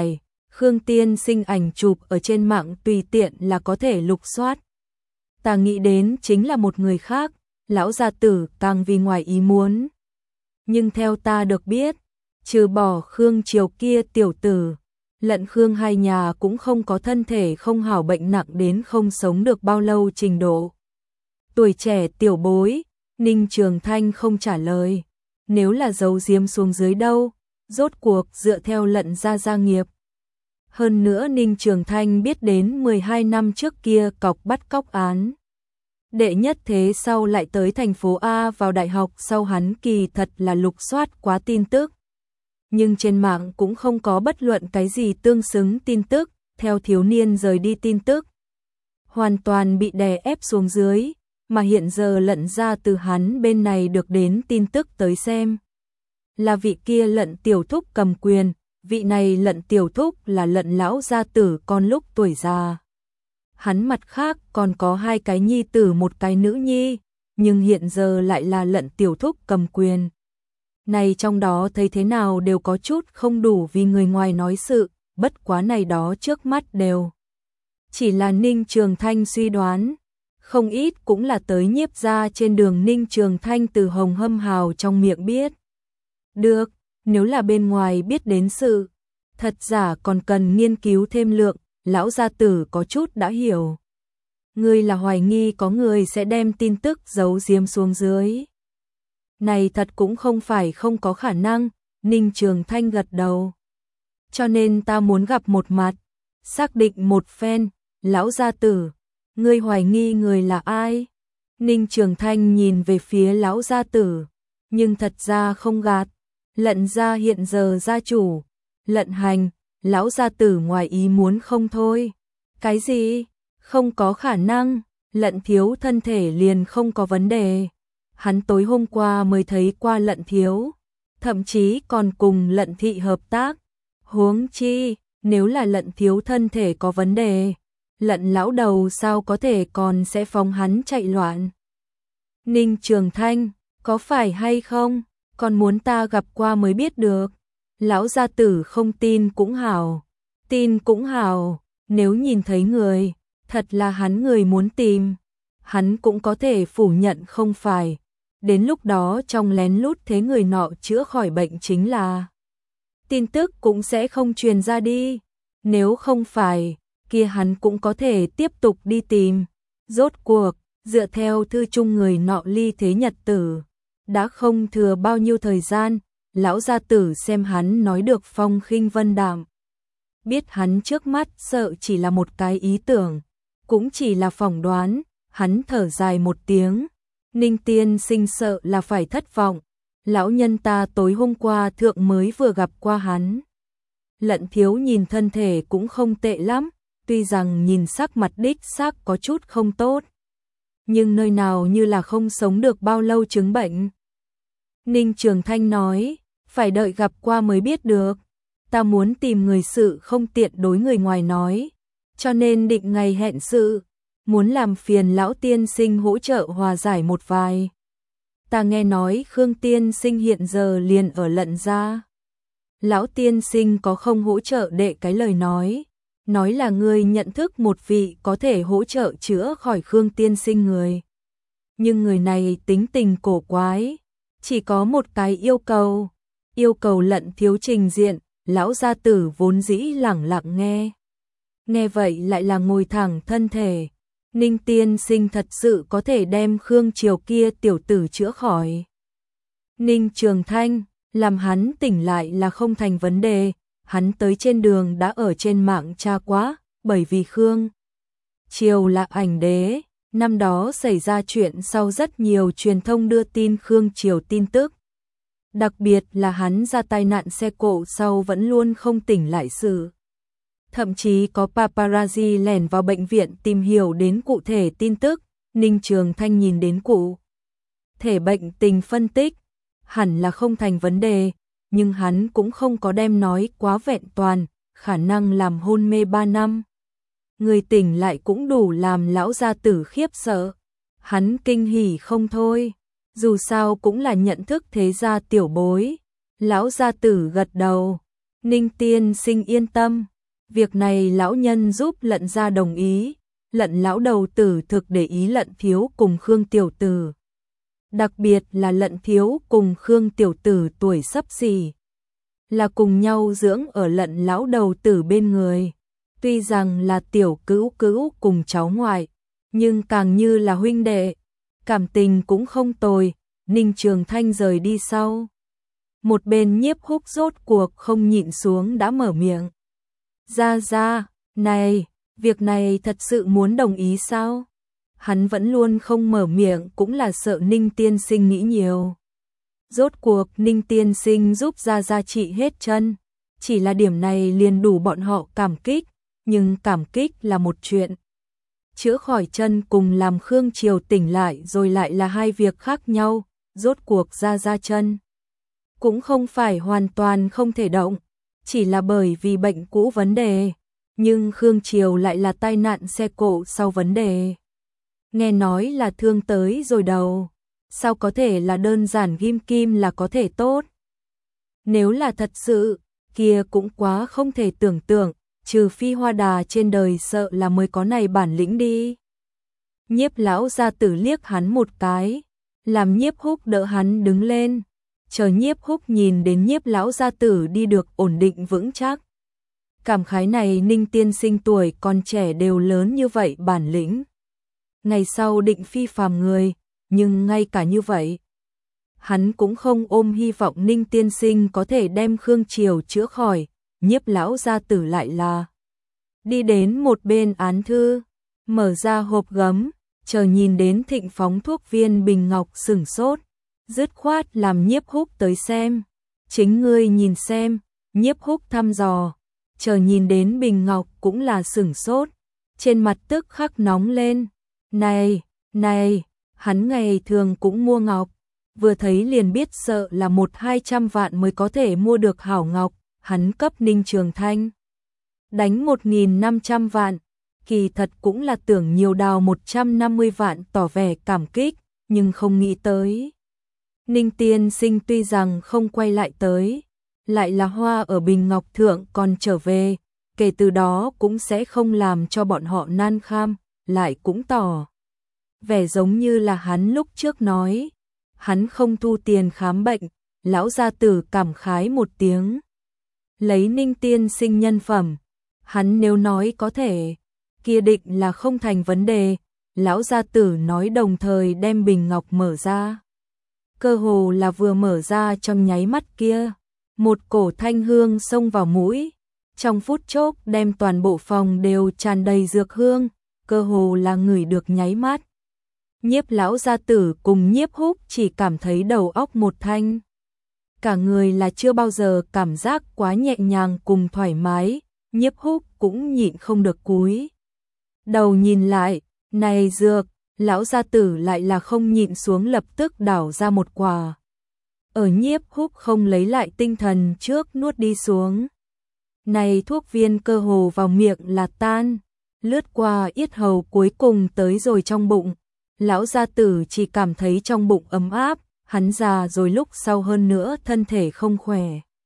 Khương Tiên Sinh ảnh chụp ở trên mạng tùy tiện là có thể lục soát. Ta nghĩ đến chính là một người khác, lão gia tử càng vì ngoài ý muốn. Nhưng theo ta được biết, trừ bỏ Khương Triều kia tiểu tử, lận Khương hai nhà cũng không có thân thể không hảo bệnh nặng đến không sống được bao lâu trình độ. Tuổi trẻ tiểu bối, Ninh Trường Thanh không trả lời. Nếu là giấu giếm xuống dưới đâu, rốt cuộc dựa theo lận gia gia nghiệp. Hơn nữa Ninh Trường Thanh biết đến mười hai năm trước kia cọc bắt cóc án. Đệ nhất thế sau lại tới thành phố A vào đại học sau hắn kỳ thật là lục soát quá tin tức. Nhưng trên mạng cũng không có bất luận cái gì tương xứng tin tức, theo thiếu niên rời đi tin tức. Hoàn toàn bị đè ép xuống dưới, mà hiện giờ lận ra từ hắn bên này được đến tin tức tới xem. Là vị kia lận tiểu thúc cầm quyền, vị này lận tiểu thúc là lận lão gia tử con lúc tuổi già. Hắn mặt khác còn có hai cái nhi tử một cái nữ nhi, nhưng hiện giờ lại là lận tiểu thúc cầm quyền. Này trong đó thấy thế nào đều có chút không đủ vì người ngoài nói sự, bất quá này đó trước mắt đều. Chỉ là Ninh Trường Thanh suy đoán, không ít cũng là tới nhiếp ra trên đường Ninh Trường Thanh từ Hồng Hâm Hào trong miệng biết. Được, nếu là bên ngoài biết đến sự, thật giả còn cần nghiên cứu thêm lượng, lão gia tử có chút đã hiểu. Ngươi là hoài nghi có người sẽ đem tin tức giấu giếm xuống dưới. Này thật cũng không phải không có khả năng, Ninh Trường Thanh gật đầu. Cho nên ta muốn gặp một mặt, xác định một phen, lão gia tử, ngươi hoài nghi người là ai? Ninh Trường Thanh nhìn về phía lão gia tử, nhưng thật ra không gạt, lận gia hiện giờ gia chủ, lận hành, lão gia tử ngoài ý muốn không thôi. Cái gì? Không có khả năng, lận thiếu thân thể liền không có vấn đề. Hắn tối hôm qua mới thấy qua lận thiếu, thậm chí còn cùng lận thị hợp tác. Huống chi, nếu là lận thiếu thân thể có vấn đề, lận lão đầu sao có thể còn sẽ phóng hắn chạy loạn. Ninh Trường Thanh, có phải hay không, còn muốn ta gặp qua mới biết được. Lão gia tử không tin cũng hảo, tin cũng hảo, nếu nhìn thấy người, thật là hắn người muốn tìm, hắn cũng có thể phủ nhận không phải. Đến lúc đó trong lén lút thế người nọ chữa khỏi bệnh chính là. Tin tức cũng sẽ không truyền ra đi, nếu không phải, kia hắn cũng có thể tiếp tục đi tìm. Rốt cuộc, dựa theo thư chung người nọ ly thế nhật tử, đã không thừa bao nhiêu thời gian, lão gia tử xem hắn nói được phong khinh vân đạm. Biết hắn trước mắt sợ chỉ là một cái ý tưởng, cũng chỉ là phỏng đoán, hắn thở dài một tiếng. Ninh tiên sinh sợ là phải thất vọng, lão nhân ta tối hôm qua thượng mới vừa gặp qua hắn. Lận thiếu nhìn thân thể cũng không tệ lắm, tuy rằng nhìn sắc mặt đích xác có chút không tốt. Nhưng nơi nào như là không sống được bao lâu chứng bệnh. Ninh Trường Thanh nói, phải đợi gặp qua mới biết được. Ta muốn tìm người sự không tiện đối người ngoài nói, cho nên định ngày hẹn sự, muốn làm phiền lão tiên sinh hỗ trợ hòa giải một vài. Ta nghe nói Khương tiên sinh hiện giờ liền ở lận gia. Lão tiên sinh có không hỗ trợ đệ cái lời nói, nói là ngươi nhận thức một vị có thể hỗ trợ chữa khỏi Khương tiên sinh người. Nhưng người này tính tình cổ quái, chỉ có một cái yêu cầu, yêu cầu lận thiếu trình diện, lão gia tử vốn dĩ lẳng lặng nghe. Nghe vậy lại là ngồi thẳng thân thể. Ninh tiên sinh thật sự có thể đem Khương Triều kia tiểu tử chữa khỏi. Ninh Trường Thanh, làm hắn tỉnh lại là không thành vấn đề, hắn tới trên đường đã ở trên mạng tra quá, bởi vì Khương Triều là ảnh đế, năm đó xảy ra chuyện sau rất nhiều truyền thông đưa tin Khương Triều tin tức. Đặc biệt là hắn ra tai nạn xe cộ sau vẫn luôn không tỉnh lại sự. Thậm chí có paparazzi lẻn vào bệnh viện tìm hiểu đến cụ thể tin tức, Ninh Trường Thanh nhìn đến cụ thể bệnh tình phân tích, hẳn là không thành vấn đề, nhưng hắn cũng không có đem nói quá vẹn toàn, khả năng làm hôn mê ba năm. Người tỉnh lại cũng đủ làm lão gia tử khiếp sợ, hắn kinh hỉ không thôi, dù sao cũng là nhận thức thế gia tiểu bối. Lão gia tử gật đầu, Ninh tiên sinh yên tâm. Việc này lão nhân giúp Lận gia đồng ý, Lận lão đầu tử thực để ý Lận thiếu cùng Khương tiểu tử. Đặc biệt là Lận thiếu cùng Khương tiểu tử tuổi xấp xỉ, là cùng nhau dưỡng ở Lận lão đầu tử bên người. Tuy rằng là tiểu cữu cữu cùng cháu ngoại, nhưng càng như là huynh đệ, cảm tình cũng không tồi. Ninh Trường Thanh rời đi sau, một bên Nhiếp Húc rốt cuộc không nhịn xuống đã mở miệng. Ra ra, này, việc này thật sự muốn đồng ý sao? Hắn vẫn luôn không mở miệng cũng là sợ Ninh tiên sinh nghĩ nhiều. Rốt cuộc Ninh tiên sinh giúp ra ra trị hết chân, chỉ là điểm này liền đủ bọn họ cảm kích, nhưng cảm kích là một chuyện. Chữa khỏi chân cùng làm Khương Triều tỉnh lại rồi lại là hai việc khác nhau, rốt cuộc ra ra chân cũng không phải hoàn toàn không thể động, chỉ là bởi vì bệnh cũ vấn đề, nhưng Khương Triều lại là tai nạn xe cộ sau vấn đề. Nghe nói là thương tới rồi đầu, sao có thể là đơn giản ghim kim là có thể tốt? Nếu là thật sự, kia cũng quá không thể tưởng tượng, trừ phi Hoa Đà trên đời sợ là mới có này bản lĩnh đi. Nhiếp lão gia tử liếc hắn một cái, làm Nhiếp Húc đỡ hắn đứng lên, chờ Nhiếp Húc nhìn đến Nhiếp lão gia tử đi được ổn định vững chắc. Cảm khái này Ninh tiên sinh tuổi còn trẻ đều lớn như vậy bản lĩnh. Ngày sau định phi phàm người, nhưng ngay cả như vậy, hắn cũng không ôm hy vọng Ninh tiên sinh có thể đem Khương Triều chữa khỏi. Nhiếp lão gia tử lại là đi đến một bên án thư, mở ra hộp gấm, chờ nhìn đến Thịnh Phóng thuốc viên bình ngọc sửng sốt, dứt khoát làm Nhiếp Húc tới xem. Chính ngươi nhìn xem, Nhiếp Húc thăm dò, chờ nhìn đến bình ngọc cũng là sửng sốt, trên mặt tức khắc nóng lên. Này, này, hắn ngày thường cũng mua ngọc, vừa thấy liền biết sợ là một hai trăm vạn mới có thể mua được hảo ngọc, hắn cấp Ninh Trường Thanh đánh một nghìn năm trăm vạn, kỳ thật cũng là tưởng nhiều đào một trăm năm mươi vạn tỏ vẻ cảm kích, nhưng không nghĩ tới. Ninh tiên sinh tuy rằng không quay lại tới, lại là hoa ở bình ngọc thượng còn trở về, kể từ đó cũng sẽ không làm cho bọn họ nan kham, lại cũng tỏ vẻ giống như là hắn lúc trước nói, hắn không thu tiền khám bệnh. Lão gia tử cảm khái một tiếng, lấy Ninh tiên sinh nhân phẩm, hắn nếu nói có thể, kia định là không thành vấn đề. Lão gia tử nói đồng thời đem bình ngọc mở ra, cơ hồ là vừa mở ra trong nháy mắt kia, một cổ thanh hương xông vào mũi, trong phút chốc đem toàn bộ phòng đều tràn đầy dược hương, cơ hồ là ngửi được nháy mắt. Nhiếp lão gia tử cùng Nhiếp Húc chỉ cảm thấy đầu óc một thanh, cả người là chưa bao giờ cảm giác quá nhẹ nhàng cùng thoải mái. Nhiếp Húc cũng nhịn không được cúi đầu nhìn lại, này dược, lão gia tử lại là không nhịn xuống lập tức đảo ra một quả. Ở Nhiếp Húc không lấy lại tinh thần trước nuốt đi xuống. Này thuốc viên cơ hồ vào miệng là tan, lướt qua yết hầu cuối cùng tới rồi trong bụng. Lão gia tử chỉ cảm thấy trong bụng ấm áp, hắn già rồi lúc sau hơn nữa thân thể không khỏe.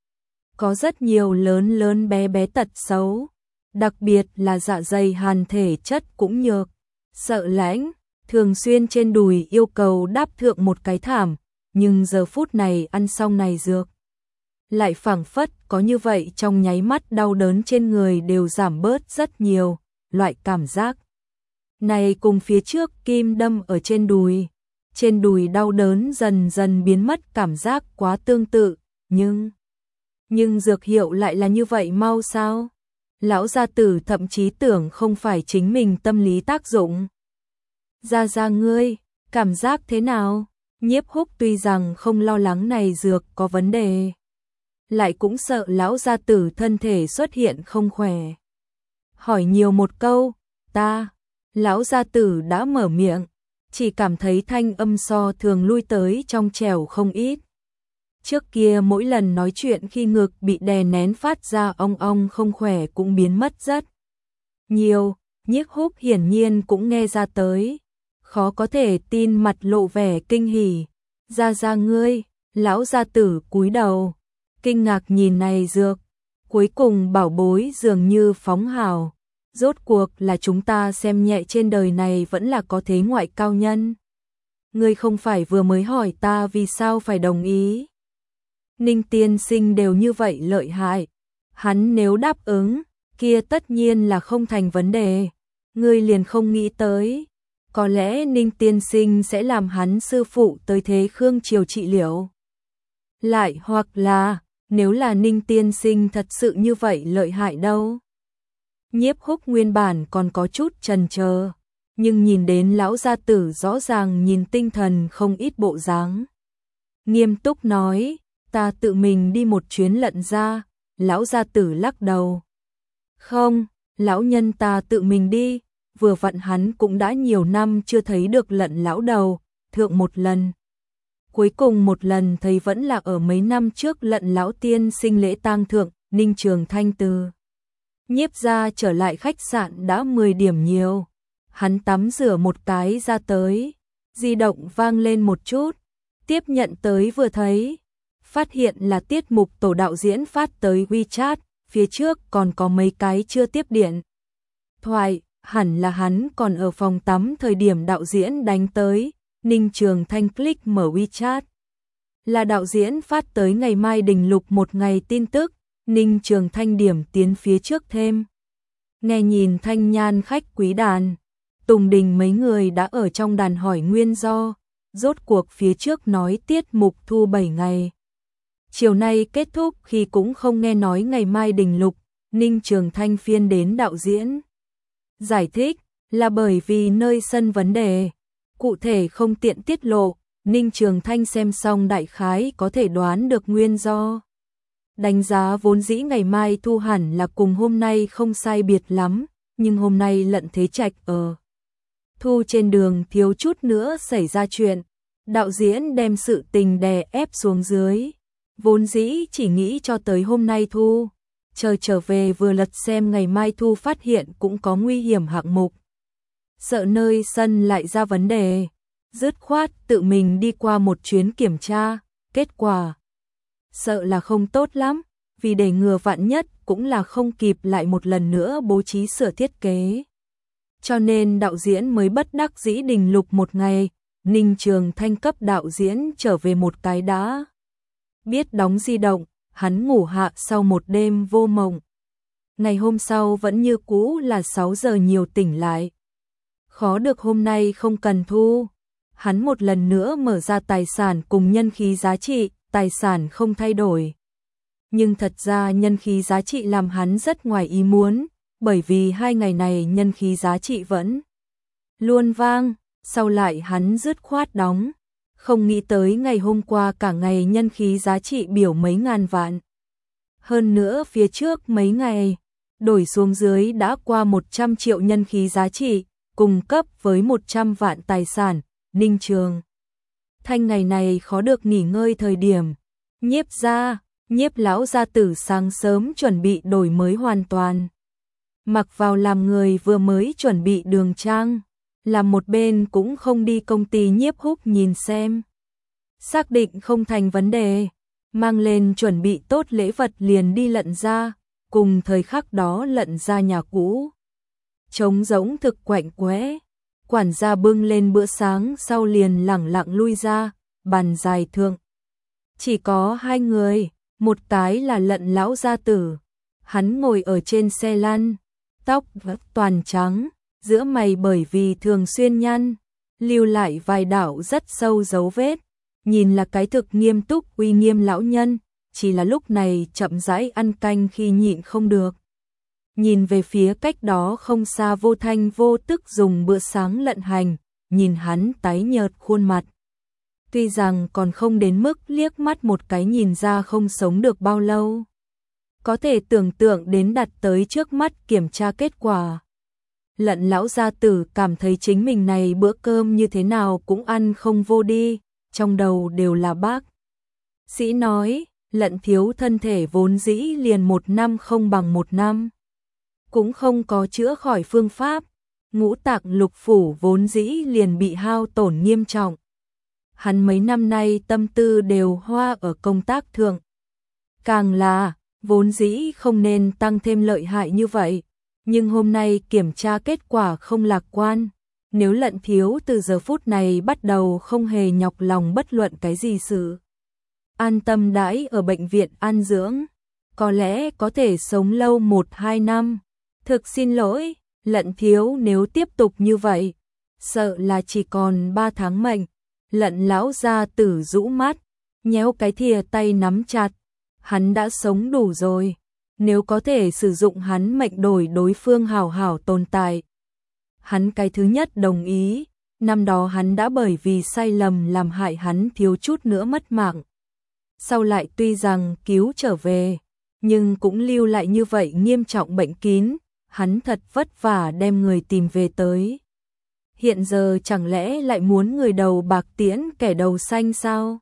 Có rất nhiều lớn lớn bé bé tật xấu, đặc biệt là dạ dày hàn thể chất cũng nhược, sợ lãnh, thường xuyên trên đùi yêu cầu đáp thượng một cái thảm, nhưng giờ phút này ăn xong này dược, lại phảng phất có như vậy trong nháy mắt đau đớn trên người đều giảm bớt rất nhiều, loại cảm giác này cùng phía trước kim đâm ở trên đùi, trên đùi đau đớn dần dần biến mất cảm giác quá tương tự, nhưng nhưng dược hiệu lại là như vậy mau sao? Lão gia tử thậm chí tưởng không phải chính mình tâm lý tác dụng. Gia gia ngươi, cảm giác thế nào? Nhiếp Húc tuy rằng không lo lắng này dược có vấn đề, lại cũng sợ lão gia tử thân thể xuất hiện không khỏe. Hỏi nhiều một câu, ta, lão gia tử đã mở miệng, chỉ cảm thấy thanh âm so thường lui tới trong trẻo không ít. Trước kia mỗi lần nói chuyện khi ngực bị đè nén phát ra ong ong không khỏe cũng biến mất rất nhiều. Nhiếp Húc hiển nhiên cũng nghe ra tới, khó có thể tin mặt lộ vẻ kinh hỉ. Gia gia ngươi, lão gia tử cúi đầu, kinh ngạc nhìn này dược, Cuối cùng bảo bối dường như phóng hào. Rốt cuộc là chúng ta xem nhẹ trên đời này vẫn là có thế ngoại cao nhân. Ngươi không phải vừa mới hỏi ta vì sao phải đồng ý. Ninh tiên sinh đều như vậy lợi hại. Hắn nếu đáp ứng, kia tất nhiên là không thành vấn đề. Ngươi liền không nghĩ tới. Có lẽ Ninh tiên sinh sẽ làm hắn sư phụ tới thế Khương Triều trị liệu. Lại hoặc là, nếu là Ninh tiên sinh thật sự như vậy lợi hại đâu. Nhiếp Húc nguyên bản còn có chút chần chờ, nhưng nhìn đến lão gia tử rõ ràng nhìn tinh thần không ít bộ dáng. Nghiêm túc nói, ta tự mình đi một chuyến lận ra, lão gia tử lắc đầu. Không, lão nhân ta tự mình đi, vừa vặn hắn cũng đã nhiều năm chưa thấy được lận lão đầu, thượng một lần. Cuối cùng một lần thấy vẫn là ở mấy năm trước lận lão tiên sinh lễ tang thượng, Ninh Trường Thanh từ Nhiếp ra trở lại khách sạn đã mười điểm nhiều. Hắn tắm rửa một cái ra tới, di động vang lên một chút, tiếp nhận tới vừa thấy, phát hiện là tiết mục tổ đạo diễn phát tới WeChat, phía trước còn có mấy cái chưa tiếp điện thoại, hẳn là hắn còn ở phòng tắm thời điểm đạo diễn đánh tới. Ninh Trường Thanh click mở WeChat. Là đạo diễn phát tới ngày mai đình lục một ngày tin tức, Ninh Trường Thanh điểm tiến phía trước thêm. Nghe nhìn thanh nhan khách quý đàn, Tùng Đình mấy người đã ở trong đàn hỏi nguyên do, rốt cuộc phía trước nói tiết mục thu bảy ngày. Chiều nay kết thúc khi cũng không nghe nói ngày mai đình lục, Ninh Trường Thanh phiên đến đạo diễn. Giải thích là bởi vì nơi sân vấn đề. Cụ thể không tiện tiết lộ, Ninh Trường Thanh xem xong đại khái có thể đoán được nguyên do. Đánh giá vốn dĩ ngày mai thu hẳn là cùng hôm nay không sai biệt lắm, nhưng hôm nay lận thế trạch ở. Thu trên đường thiếu chút nữa xảy ra chuyện, đạo diễn đem sự tình đè ép xuống dưới. Vốn dĩ chỉ nghĩ cho tới hôm nay thu, chờ trở về vừa lật xem ngày mai thu phát hiện cũng có nguy hiểm hạng mục. Sợ nơi sân lại ra vấn đề, dứt khoát tự mình đi qua một chuyến kiểm tra, kết quả sợ là không tốt lắm, vì để ngừa vạn nhất cũng là không kịp lại một lần nữa bố trí sửa thiết kế. Cho nên đạo diễn mới bất đắc dĩ đình lục một ngày, Ninh Trường Thanh cấp đạo diễn trở về một cái đã. Biết đóng di động, hắn ngủ hạ sau một đêm vô mộng. Ngày hôm sau vẫn như cũ là sáu giờ nhiều tỉnh lại. Khó được hôm nay không cần thu. Hắn một lần nữa mở ra tài sản cùng nhân khí giá trị, tài sản không thay đổi. Nhưng thật ra nhân khí giá trị làm hắn rất ngoài ý muốn, bởi vì hai ngày này nhân khí giá trị vẫn luôn vang, sau lại hắn dứt khoát đóng. Không nghĩ tới ngày hôm qua cả ngày nhân khí giá trị biểu mấy ngàn vạn. Hơn nữa phía trước mấy ngày, đổi xuống dưới đã qua một trăm triệu nhân khí giá trị, cùng cấp với một trăm vạn tài sản, Ninh Trường Thanh ngày này khó được nghỉ ngơi thời điểm. Nhiếp ra, nhiếp lão gia tử sáng sớm chuẩn bị đổi mới hoàn toàn. Mặc vào làm người vừa mới chuẩn bị đường trang, làm một bên cũng không đi công ty Nhiếp Húc nhìn xem. Xác định không thành vấn đề, mang lên chuẩn bị tốt lễ vật liền đi lận ra, cùng thời khắc đó lận ra nhà cũ. Trống rỗng thực quạnh quẽ, quản gia bưng lên bữa sáng sau liền lẳng lặng lui ra, bàn dài thượng. Chỉ có hai người, một cái là lận lão gia tử, hắn ngồi ở trên xe lăn, tóc toàn trắng, giữa mày bởi vì thường xuyên nhăn, lưu lại vài đạo rất sâu dấu vết, nhìn là cái thực nghiêm túc uy nghiêm lão nhân, chỉ là lúc này chậm rãi ăn canh khi nhịn không được. Nhìn về phía cách đó không xa vô thanh vô tức dùng bữa sáng lận hành, nhìn hắn tái nhợt khuôn mặt. Tuy rằng còn không đến mức liếc mắt một cái nhìn ra không sống được bao lâu. Có thể tưởng tượng đến đặt tới trước mắt kiểm tra kết quả. Lận lão gia tử cảm thấy chính mình này bữa cơm như thế nào cũng ăn không vô đi, trong đầu đều là bác sĩ nói, lận thiếu thân thể vốn dĩ liền một năm không bằng một năm. Cũng không có chữa khỏi phương pháp, ngũ tạng lục phủ vốn dĩ liền bị hao tổn nghiêm trọng. Hắn mấy năm nay tâm tư đều hoa ở công tác thượng. Càng là, vốn dĩ không nên tăng thêm lợi hại như vậy, nhưng hôm nay kiểm tra kết quả không lạc quan. Nếu Lận Thiếu từ giờ phút này bắt đầu không hề nhọc lòng bất luận cái gì sự an tâm đãi ở bệnh viện an dưỡng, có lẽ có thể sống lâu một hai năm. Thực xin lỗi, Lận Thiếu, nếu tiếp tục như vậy, sợ là chỉ còn ba tháng mệnh. Lận lão gia tử rũ mắt, nhéo cái thìa tay nắm chặt. Hắn đã sống đủ rồi, nếu có thể sử dụng hắn mệnh đổi đối phương hảo hảo tồn tại, hắn cái thứ nhất đồng ý. Năm đó hắn đã bởi vì sai lầm làm hại hắn thiếu chút nữa mất mạng. Sau lại tuy rằng cứu trở về, nhưng cũng lưu lại như vậy nghiêm trọng bệnh kín, hắn thật vất vả đem người tìm về tới. Hiện giờ chẳng lẽ lại muốn người đầu bạc tiễn kẻ đầu xanh sao?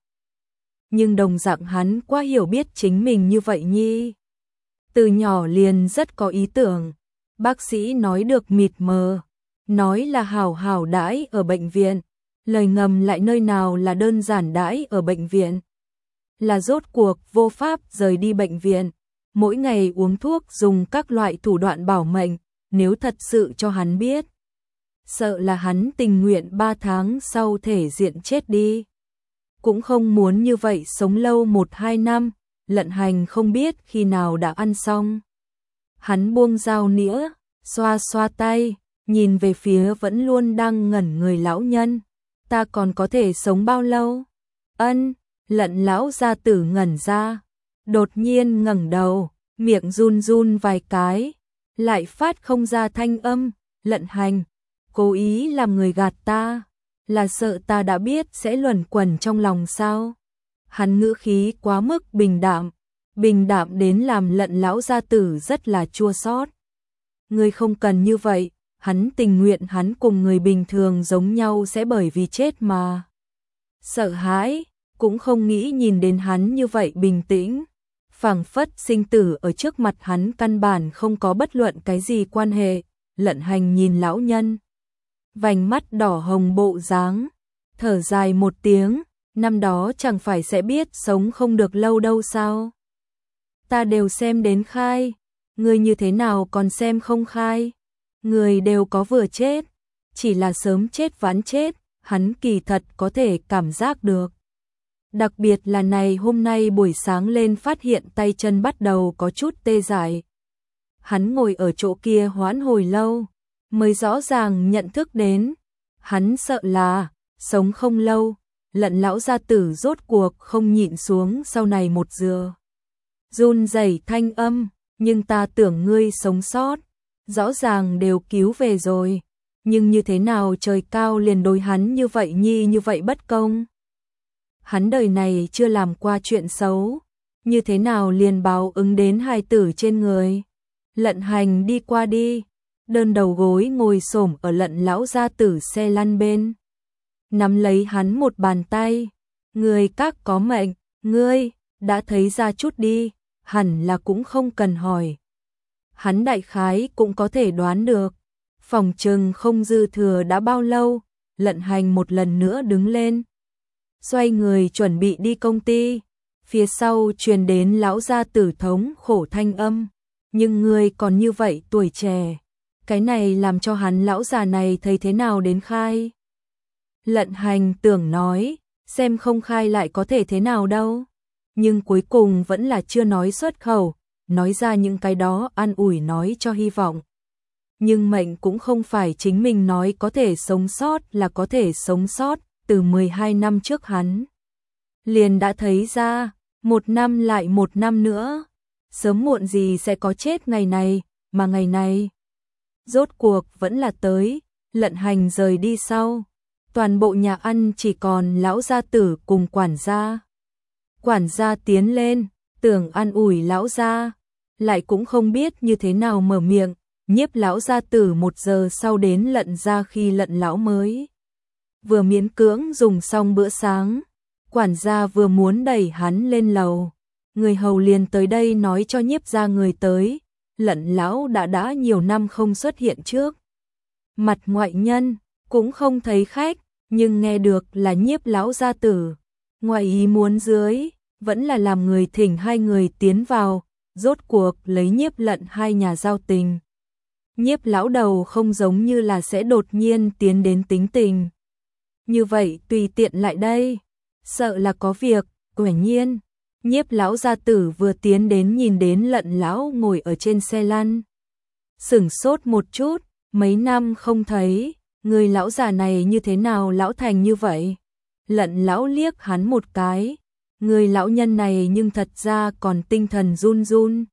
Nhưng đồng dạng hắn quá hiểu biết chính mình như vậy nhi. Từ nhỏ liền rất có ý tưởng, bác sĩ nói được mịt mờ, nói là hảo hảo đãi ở bệnh viện, lời ngầm lại nơi nào là đơn giản đãi ở bệnh viện. Là rốt cuộc vô pháp rời đi bệnh viện, mỗi ngày uống thuốc dùng các loại thủ đoạn bảo mệnh, nếu thật sự cho hắn biết, sợ là hắn tình nguyện ba tháng sau thể diện chết đi. Cũng không muốn như vậy sống lâu một hai năm. Lận Hành không biết khi nào đã ăn xong. Hắn buông dao nĩa, xoa xoa tay, nhìn về phía vẫn luôn đang ngẩn người lão nhân. Ta còn có thể sống bao lâu? Ân, Lận lão gia tử ngẩn ra, đột nhiên ngẩng đầu, miệng run run vài cái, lại phát không ra thanh âm. Lận Hành, cố ý làm người gạt ta, là sợ ta đã biết sẽ luẩn quẩn trong lòng sao? Hắn ngữ khí quá mức bình đạm, bình đạm đến làm Lận lão gia tử rất là chua xót. Ngươi không cần như vậy, hắn tình nguyện hắn cùng người bình thường giống nhau sẽ bởi vì chết mà sợ hãi, cũng không nghĩ nhìn đến hắn như vậy bình tĩnh, phảng phất sinh tử ở trước mặt hắn căn bản không có bất luận cái gì quan hệ. Lận Hành nhìn lão nhân, vành mắt đỏ hồng bộ dáng, thở dài một tiếng, năm đó chẳng phải sẽ biết sống không được lâu đâu sao? Ta đều xem đến khai, người như thế nào còn xem không khai? Người đều có vừa chết, chỉ là sớm chết vãn chết, hắn kỳ thật có thể cảm giác được. Đặc biệt là này hôm nay buổi sáng lên phát hiện tay chân bắt đầu có chút tê dại. Hắn ngồi ở chỗ kia hoãn hồi lâu, mới rõ ràng nhận thức đến, hắn sợ là sống không lâu. Lận lão gia tử rốt cuộc không nhịn xuống sau này một dừa. Run rẩy thanh âm, nhưng ta tưởng ngươi sống sót, rõ ràng đều cứu về rồi, nhưng như thế nào trời cao liền đối hắn như vậy nhi như vậy bất công? Hắn đời này chưa làm qua chuyện xấu, như thế nào liền báo ứng đến hài tử trên người? Lận Hành đi qua đi, đơn đầu gối ngồi xổm ở Lận lão gia tử xe lăn bên, nắm lấy hắn một bàn tay. Người các có mệnh, ngươi đã thấy ra chút đi, hẳn là cũng không cần hỏi. Hắn đại khái cũng có thể đoán được, phòng trừng không dư thừa đã bao lâu. Lận Hành một lần nữa đứng lên, xoay người chuẩn bị đi công ty, phía sau truyền đến lão gia tử thống khổ thanh âm, nhưng ngươi còn như vậy tuổi trẻ, cái này làm cho hắn lão già này thấy thế nào đến khai? Lận Hành tưởng nói, xem không khai lại có thể thế nào đâu, nhưng cuối cùng vẫn là chưa nói xuất khẩu, nói ra những cái đó an ủi nói cho hy vọng. Nhưng mệnh cũng không phải chính mình nói có thể sống sót là có thể sống sót, từ mười hai năm trước hắn liền đã thấy ra, một năm lại một năm nữa, sớm muộn gì sẽ có chết ngày này, mà ngày này rốt cuộc vẫn là tới. Lận Hành rời đi sau, toàn bộ nhà ăn chỉ còn lão gia tử cùng quản gia. Quản gia tiến lên, tưởng an ủi lão gia, lại cũng không biết như thế nào mở miệng. Nhiếp lão gia tử một giờ sau đến Lận gia khi Lận lão mới vừa miễn cưỡng dùng xong bữa sáng, quản gia vừa muốn đẩy hắn lên lầu, người hầu liền tới đây nói cho Nhiếp gia người tới, Lận lão đã đã nhiều năm không xuất hiện trước mặt ngoại nhân, cũng không thấy khách, nhưng nghe được là Nhiếp lão gia tử, ngoài ý muốn dưới, vẫn là làm người thỉnh hai người tiến vào. rốt cuộc lấy Nhiếp Lận hai nhà giao tình. Nhiếp lão đầu không giống như là sẽ đột nhiên tiến đến tính tình. Như vậy tùy tiện lại đây, sợ là có việc. Quả nhiên, Nhiếp lão gia tử vừa tiến đến nhìn đến Lận lão ngồi ở trên xe lăn. Sửng sốt một chút, mấy năm không thấy, người lão già này như thế nào lão thành như vậy? Lận lão liếc hắn một cái, người lão nhân này nhưng thật ra còn tinh thần run run.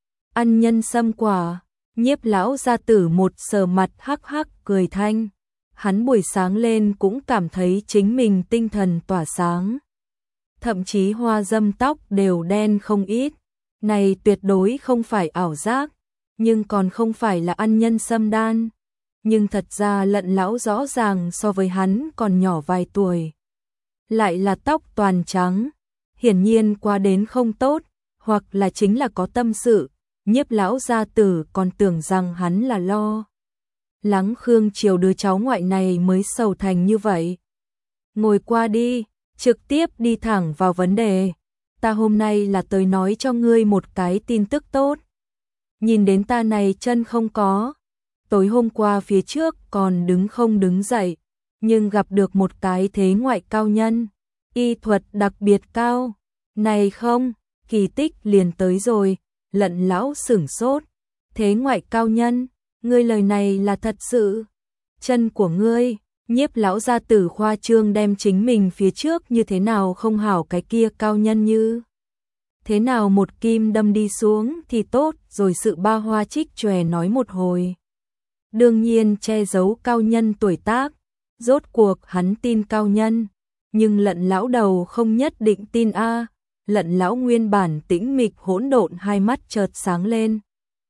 Ăn nhân sâm quả, Nhiếp lão gia tử một sờ mặt hắc hắc cười thanh. Hắn buổi sáng lên cũng cảm thấy chính mình tinh thần tỏa sáng. Thậm chí hoa dâm tóc đều đen không ít. Này tuyệt đối không phải ảo giác, nhưng còn không phải là ăn nhân sâm đan. Nhưng thật ra Lận lão rõ ràng so với hắn còn nhỏ vài tuổi. Lại là tóc toàn trắng, hiển nhiên qua đến không tốt, hoặc là chính là có tâm sự. Nhiếp lão gia tử còn tưởng rằng hắn là lo lắng Khương Triều đứa cháu ngoại này mới sầu thành như vậy. Ngồi qua đi, trực tiếp đi thẳng vào vấn đề. Ta hôm nay là tới nói cho ngươi một cái tin tức tốt. Nhìn đến ta này chân không có. Tối hôm qua phía trước còn đứng không đứng dậy, nhưng gặp được một cái thế ngoại cao nhân, y thuật đặc biệt cao. Này không, kỳ tích liền tới rồi. Lận lão sửng sốt. Thế ngoại cao nhân, ngươi lời này là thật sự? Chân của ngươi? Nhiếp lão gia tử khoa trương đem chính mình phía trước như thế nào không hảo cái kia cao nhân như thế nào một kim đâm đi xuống thì tốt rồi, sự ba hoa trích chòe nói một hồi. Đương nhiên che giấu cao nhân tuổi tác, rốt cuộc hắn tin cao nhân, nhưng Lận lão đầu không nhất định tin a. Lận lão nguyên bản tĩnh mịch hỗn độn hai mắt chợt sáng lên.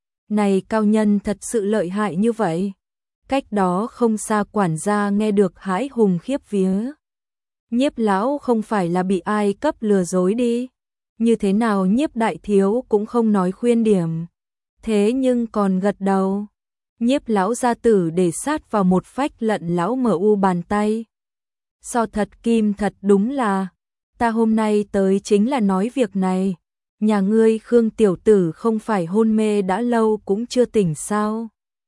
Này cao nhân thật sự lợi hại như vậy? Cách đó không xa quản gia nghe được hãi hùng khiếp vía. Nhiếp lão không phải là bị ai cấp lừa dối đi? Như thế nào Nhiếp đại thiếu cũng không nói khuyên điểm, thế nhưng còn gật đầu. Nhiếp lão gia tử để sát vào một phách Lận lão mở u bàn tay. So thật kim thật đúng là, ta hôm nay tới chính là nói việc này. Nhà ngươi Khương tiểu tử không phải hôn mê đã lâu cũng chưa tỉnh sao?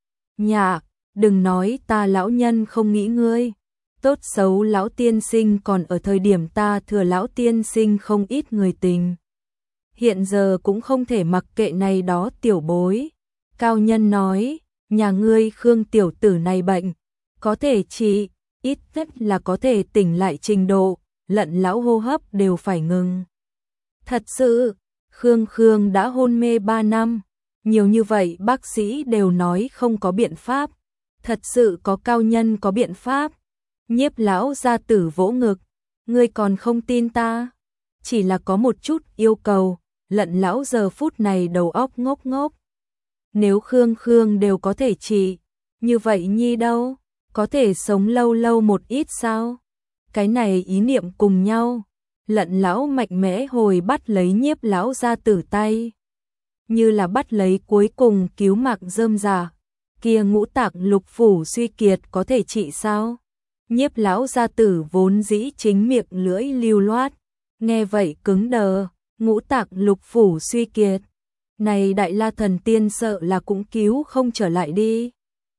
Nhạc, đừng nói ta lão nhân không nghĩ ngươi. Tốt xấu lão tiên sinh còn ở thời điểm ta thừa lão tiên sinh không ít người tình. Hiện giờ cũng không thể mặc kệ này đó tiểu bối. Cao nhân nói, nhà ngươi Khương tiểu tử này bệnh, có thể trị, ít nhất là có thể tỉnh lại trình độ. Lận lão hô hấp đều phải ngừng. Thật sự, Khương Khương đã hôn mê ba năm, nhiều như vậy bác sĩ đều nói không có biện pháp. Thật sự có cao nhân có biện pháp. Nhiếp lão gia tử vỗ ngực, ngươi còn không tin ta? Chỉ là có một chút yêu cầu. Lận lão giờ phút này đầu óc ngốc ngốc. Nếu Khương Khương đều có thể trị, như vậy Nhi đâu? Có thể sống lâu lâu một ít sao? Cái này ý niệm cùng nhau. Lận lão mạnh mẽ hồi bắt lấy Nhiếp lão gia tử tay, như là bắt lấy cuối cùng cứu mạng rơm rà. Kia ngũ tạng lục phủ suy kiệt có thể trị sao? Nhiếp lão gia tử vốn dĩ chính miệng lưỡi lưu loát, nghe vậy cứng đờ. Ngũ tạng lục phủ suy kiệt, này đại la thần tiên sợ là cũng cứu không trở lại đi.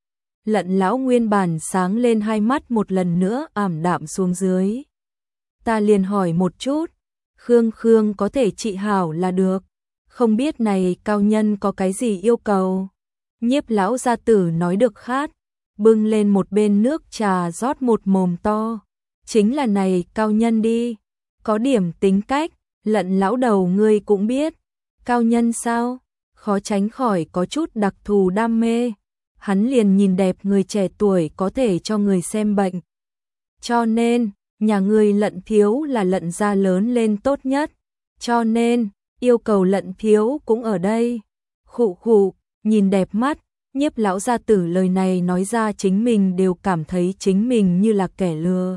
Lận lão nguyên bản sáng lên hai mắt một lần nữa ảm đạm xuống dưới. Ta liền hỏi một chút, Khương Khương có thể trị hảo là được, không biết này cao nhân có cái gì yêu cầu? Nhiếp lão gia tử nói được khát, bưng lên một bên nước trà rót một mồm to. Chính là này cao nhân đi, có điểm tính cách. Lận lão đầu ngươi cũng biết, cao nhân sao? Khó tránh khỏi có chút đặc thù đam mê. Hắn liền nhìn đẹp người trẻ tuổi có thể cho người xem bệnh. Cho nên, nhà ngươi Lận thiếu là Lận gia lớn lên tốt nhất. Cho nên, yêu cầu Lận thiếu cũng ở đây. Khụ khụ, nhìn đẹp mắt, Nhiếp lão gia tử lời này nói ra chính mình đều cảm thấy chính mình như là kẻ lừa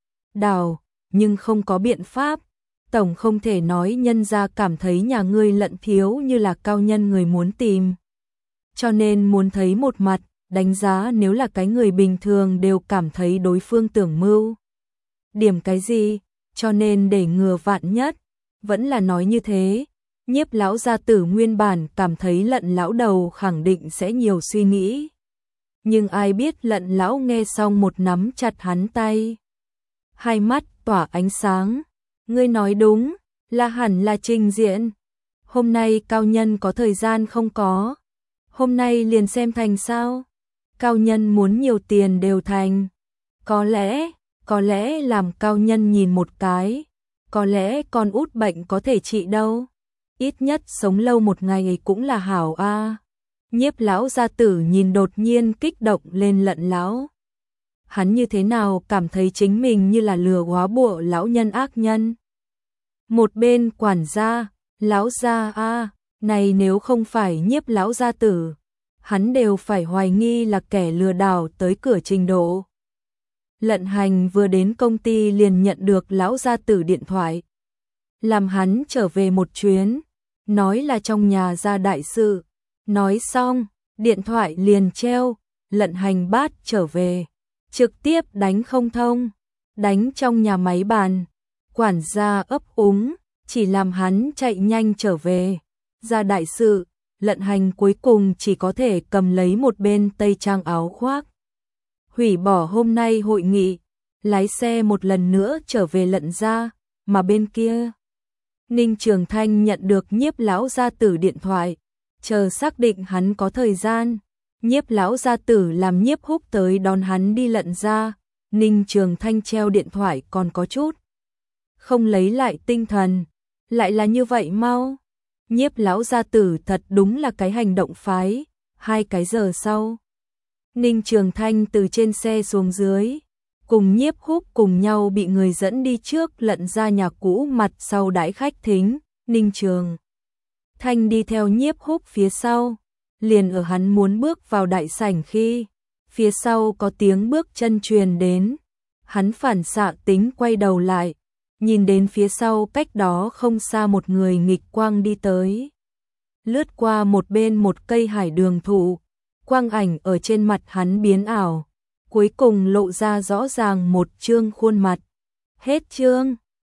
đảo, nhưng không có biện pháp. Tổng không thể nói nhân gia cảm thấy nhà ngươi Lận thiếu như là cao nhân người muốn tìm. Cho nên muốn thấy một mặt, đánh giá nếu là cái người bình thường đều cảm thấy đối phương tưởng mưu điểm cái gì, cho nên để ngừa vạn nhất, vẫn là nói như thế. Nhiếp lão gia tử nguyên bản cảm thấy Lận lão đầu khẳng định sẽ nhiều suy nghĩ. Nhưng ai biết Lận lão nghe xong một nắm chặt hắn tay. Hai mắt tỏa ánh sáng. Ngươi nói đúng, là hẳn là trình diễn. Hôm nay cao nhân có thời gian không có. Hôm nay liền xem thành sao. Cao nhân muốn nhiều tiền đều thành. Có lẽ, có lẽ làm cao nhân nhìn một cái. Có lẽ con út bệnh có thể trị đâu. Ít nhất sống lâu một ngày cũng là hảo a. À. Nhiếp lão gia tử nhìn đột nhiên kích động lên Lận lão. Hắn như thế nào cảm thấy chính mình như là lừa góa bụa lão nhân ác nhân. Một bên quản gia, lão gia a, à, này nếu không phải Nhiếp lão gia tử, hắn đều phải hoài nghi là kẻ lừa đảo tới cửa trình độ. Lận Hành vừa đến công ty liền nhận được lão gia tử điện thoại. Làm hắn trở về một chuyến, nói là trong nhà ra đại sự. Nói xong, điện thoại liền treo, Lận Hành bát trở về. Trực tiếp đánh không thông, đánh trong nhà máy bàn. Quản gia ấp úng, chỉ làm hắn chạy nhanh trở về. Ra đại sự, Lận Hành cuối cùng chỉ có thể cầm lấy một bên tây trang áo khoác. Hủy bỏ hôm nay hội nghị, lái xe một lần nữa trở về Lận gia, mà bên kia. Ninh Trường Thanh nhận được Nhiếp lão gia tử điện thoại, chờ xác định hắn có thời gian. Nhiếp lão gia tử làm Nhiếp Húc tới đón hắn đi Lận gia. Ninh Trường Thanh treo điện thoại còn có chút không lấy lại tinh thần, lại là như vậy mau. Nhiếp lão gia tử thật đúng là cái hành động phái. Hai cái giờ sau, Ninh Trường Thanh từ trên xe xuống dưới, cùng Nhiếp Húc cùng nhau bị người dẫn đi trước Lận gia nhà cũ mặt sau đãi khách thính. Ninh Trường Thanh đi theo Nhiếp Húc phía sau, liền ở hắn muốn bước vào đại sảnh khi, phía sau có tiếng bước chân truyền đến. Hắn phản xạ tính quay đầu lại, nhìn đến phía sau cách đó không xa một người nghịch quang đi tới. Lướt qua một bên một cây hải đường thụ, quang ảnh ở trên mặt hắn biến ảo, cuối cùng lộ ra rõ ràng một trương khuôn mặt. Hết chương.